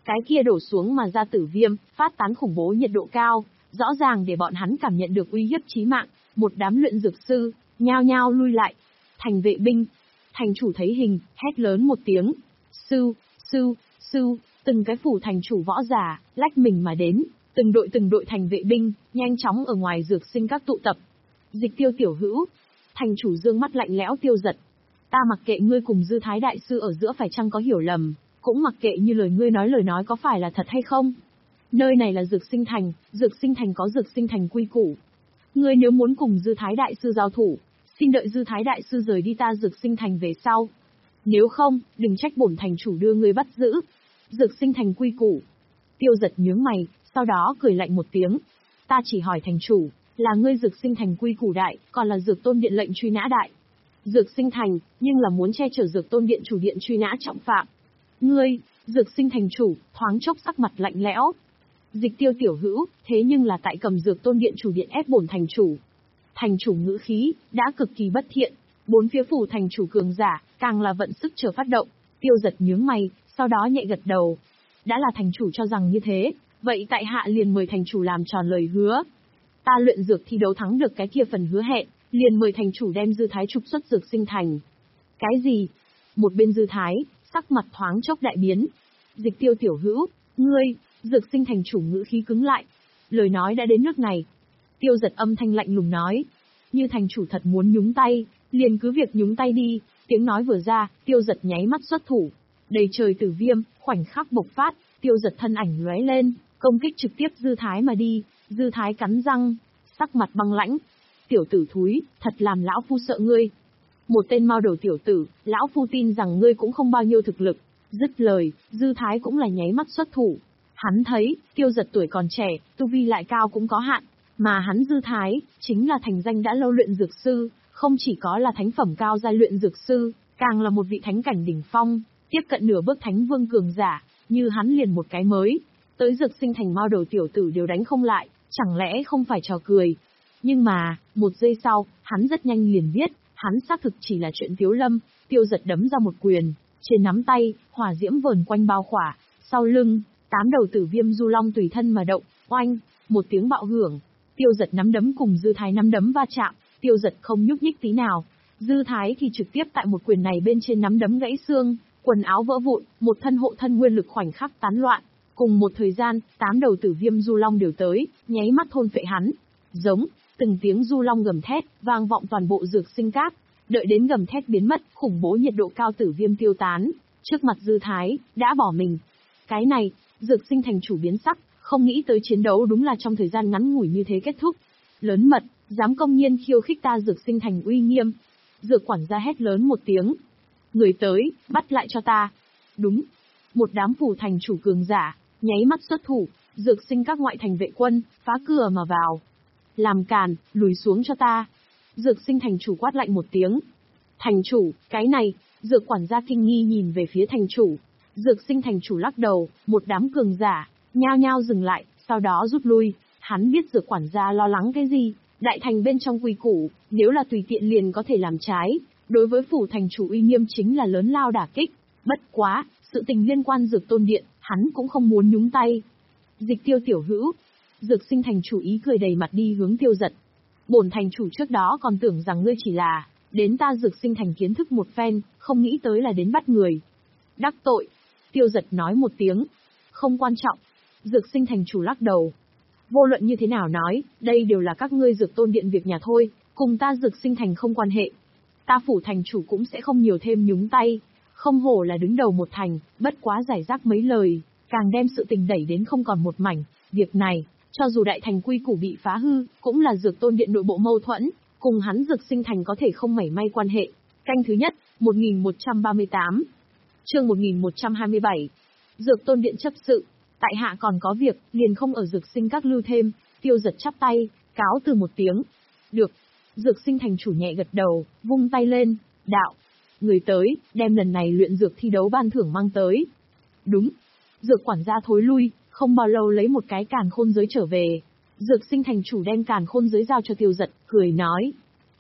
Cái kia đổ xuống mà ra tử viêm, phát tán khủng bố nhiệt độ cao, rõ ràng để bọn hắn cảm nhận được uy hiếp chí mạng, một đám luyện dược sư, nhao nhao lui lại. Thành vệ binh, thành chủ thấy hình, hét lớn một tiếng. Sư, sư, sư, từng cái phủ thành chủ võ giả, lách mình mà đến, từng đội từng đội thành vệ binh, nhanh chóng ở ngoài dược sinh các tụ tập. Dịch Tiêu tiểu hữu, thành chủ dương mắt lạnh lẽo Tiêu Giật. Ta mặc kệ ngươi cùng Dư Thái đại sư ở giữa phải chăng có hiểu lầm, cũng mặc kệ như lời ngươi nói lời nói có phải là thật hay không. Nơi này là dược sinh thành, dược sinh thành có dược sinh thành quy củ. Ngươi nếu muốn cùng Dư Thái đại sư giao thủ, xin đợi Dư Thái đại sư rời đi ta dược sinh thành về sau. Nếu không, đừng trách bổn thành chủ đưa ngươi bắt giữ. Dược sinh thành quy củ. Tiêu Giật nhướng mày, sau đó cười lạnh một tiếng. Ta chỉ hỏi thành chủ, là ngươi dược sinh thành quy củ đại, còn là dược tôn điện lệnh truy nã đại. Dược sinh thành, nhưng là muốn che chở dược tôn điện chủ điện truy nã trọng phạm. Ngươi, dược sinh thành chủ, thoáng chốc sắc mặt lạnh lẽo. Dịch Tiêu tiểu hữu, thế nhưng là tại cầm dược tôn điện chủ điện ép bổn thành chủ. Thành chủ ngữ khí, đã cực kỳ bất thiện. Bốn phía phủ thành chủ cường giả, càng là vận sức chờ phát động. Tiêu Giật nhướng mày, sau đó nhẹ gật đầu. Đã là thành chủ cho rằng như thế, vậy tại hạ liền mời thành chủ làm tròn lời hứa. Ta luyện dược thi đấu thắng được cái kia phần hứa hẹn, liền mời thành chủ đem Dư Thái trục xuất dược sinh thành. Cái gì? Một bên Dư Thái, sắc mặt thoáng chốc đại biến. Dịch Tiêu tiểu hữu, ngươi, dược sinh thành chủ ngữ khí cứng lại. Lời nói đã đến nước này. Tiêu Giật âm thanh lạnh lùng nói. Như thành chủ thật muốn nhúng tay, liền cứ việc nhúng tay đi. Tiếng nói vừa ra, Tiêu Giật nháy mắt xuất thủ. Đầy trời tử viêm, khoảnh khắc bộc phát, Tiêu Giật thân ảnh lóe lên, công kích trực tiếp Dư Thái mà đi. Dư Thái cắn răng, sắc mặt băng lãnh. Tiểu tử thúi, thật làm lão phu sợ ngươi. Một tên mao đầu tiểu tử, lão phu tin rằng ngươi cũng không bao nhiêu thực lực. Dứt lời, Dư Thái cũng là nháy mắt xuất thủ. Hắn thấy, Tiêu Giật tuổi còn trẻ, tu vi lại cao cũng có hạn. Mà hắn Dư Thái, chính là thành danh đã lâu luyện dược sư, không chỉ có là thánh phẩm cao giai luyện dược sư, càng là một vị thánh cảnh đỉnh phong, tiếp cận nửa bước thánh vương cường giả, như hắn liền một cái mới. Tới dược sinh thành mao đầu tiểu tử đều đánh không lại, chẳng lẽ không phải trò cười. Nhưng mà, một giây sau, hắn rất nhanh liền biết, hắn xác thực chỉ là chuyện Tiếu Lâm. Tiêu Giật đấm ra một quyền, trên nắm tay, hỏa diễm vờn quanh bao khỏa, sau lưng, tám đầu tử viêm du long tùy thân mà động, oanh, một tiếng bạo hưởng. Tiêu Giật nắm đấm cùng Dư Thái nắm đấm va chạm, Tiêu Giật không nhúc nhích tí nào. Dư Thái thì trực tiếp tại một quyền này bên trên nắm đấm gãy xương, quần áo vỡ vụn, một thân hộ thân nguyên lực khoảnh khắc tán loạn. Cùng một thời gian, tám đầu tử viêm du long đều tới, nháy mắt thôn phệ hắn. Giống, từng tiếng du long gầm thét, vang vọng toàn bộ dược sinh cát. Đợi đến gầm thét biến mất, khủng bố nhiệt độ cao tử viêm tiêu tán. Trước mặt Dư Thái, đã bỏ mình. Cái này, dược sinh thành chủ biến sắc, không nghĩ tới chiến đấu đúng là trong thời gian ngắn ngủi như thế kết thúc. Lớn mật, dám công nhiên khiêu khích ta dược sinh thành uy nghiêm. Dược quản gia hét lớn một tiếng. Người tới, bắt lại cho ta. Đúng. Một đám phủ thành chủ cường giả, nháy mắt xuất thủ, dược sinh các ngoại thành vệ quân, phá cửa mà vào. Làm càn, lùi xuống cho ta. Dược sinh thành chủ quát lạnh một tiếng. Thành chủ, cái này, dược quản gia kinh nghi nhìn về phía thành chủ. Dược sinh thành chủ lắc đầu, một đám cường giả, nhao nhao dừng lại, sau đó rút lui. Hắn biết dược quản gia lo lắng cái gì, đại thành bên trong quy củ, nếu là tùy tiện liền có thể làm trái. Đối với phủ thành chủ uy nghiêm chính là lớn lao đả kích. Bất quá, sự tình liên quan dược tôn điện, hắn cũng không muốn nhúng tay. Dịch Tiêu tiểu hữu, dược sinh thành chủ ý cười đầy mặt đi hướng Tiêu Giật. Bổn thành chủ trước đó còn tưởng rằng ngươi chỉ là đến ta dược sinh thành kiến thức một phen, không nghĩ tới là đến bắt người. Đắc tội. Tiêu Giật nói một tiếng. Không quan trọng. Dược sinh thành chủ lắc đầu. Vô luận như thế nào nói, đây đều là các ngươi dược tôn điện việc nhà thôi, cùng ta dược sinh thành không quan hệ. Ta phủ thành chủ cũng sẽ không nhiều thêm nhúng tay. Không hổ là đứng đầu một thành, bất quá giải rác mấy lời, càng đem sự tình đẩy đến không còn một mảnh. Việc này, cho dù đại thành quy củ bị phá hư, cũng là dược tôn điện nội bộ mâu thuẫn, cùng hắn dược sinh thành có thể không mảy may quan hệ. Canh thứ nhất, một nghìn một trăm ba mươi tám. Chương một nghìn một trăm hai mươi bảy. Dược tôn điện chấp sự. Tại hạ còn có việc, liền không ở dược sinh các lưu thêm. Tiêu Giật chắp tay, cáo từ một tiếng. Được. Dược sinh thành chủ nhẹ gật đầu, vung tay lên. Đạo. Người tới, đem lần này luyện dược thi đấu ban thưởng mang tới. Đúng. Dược quản gia thối lui, không bao lâu lấy một cái càn khôn giới trở về. Dược sinh thành chủ đem càn khôn giới giao cho Tiêu Giật, cười nói.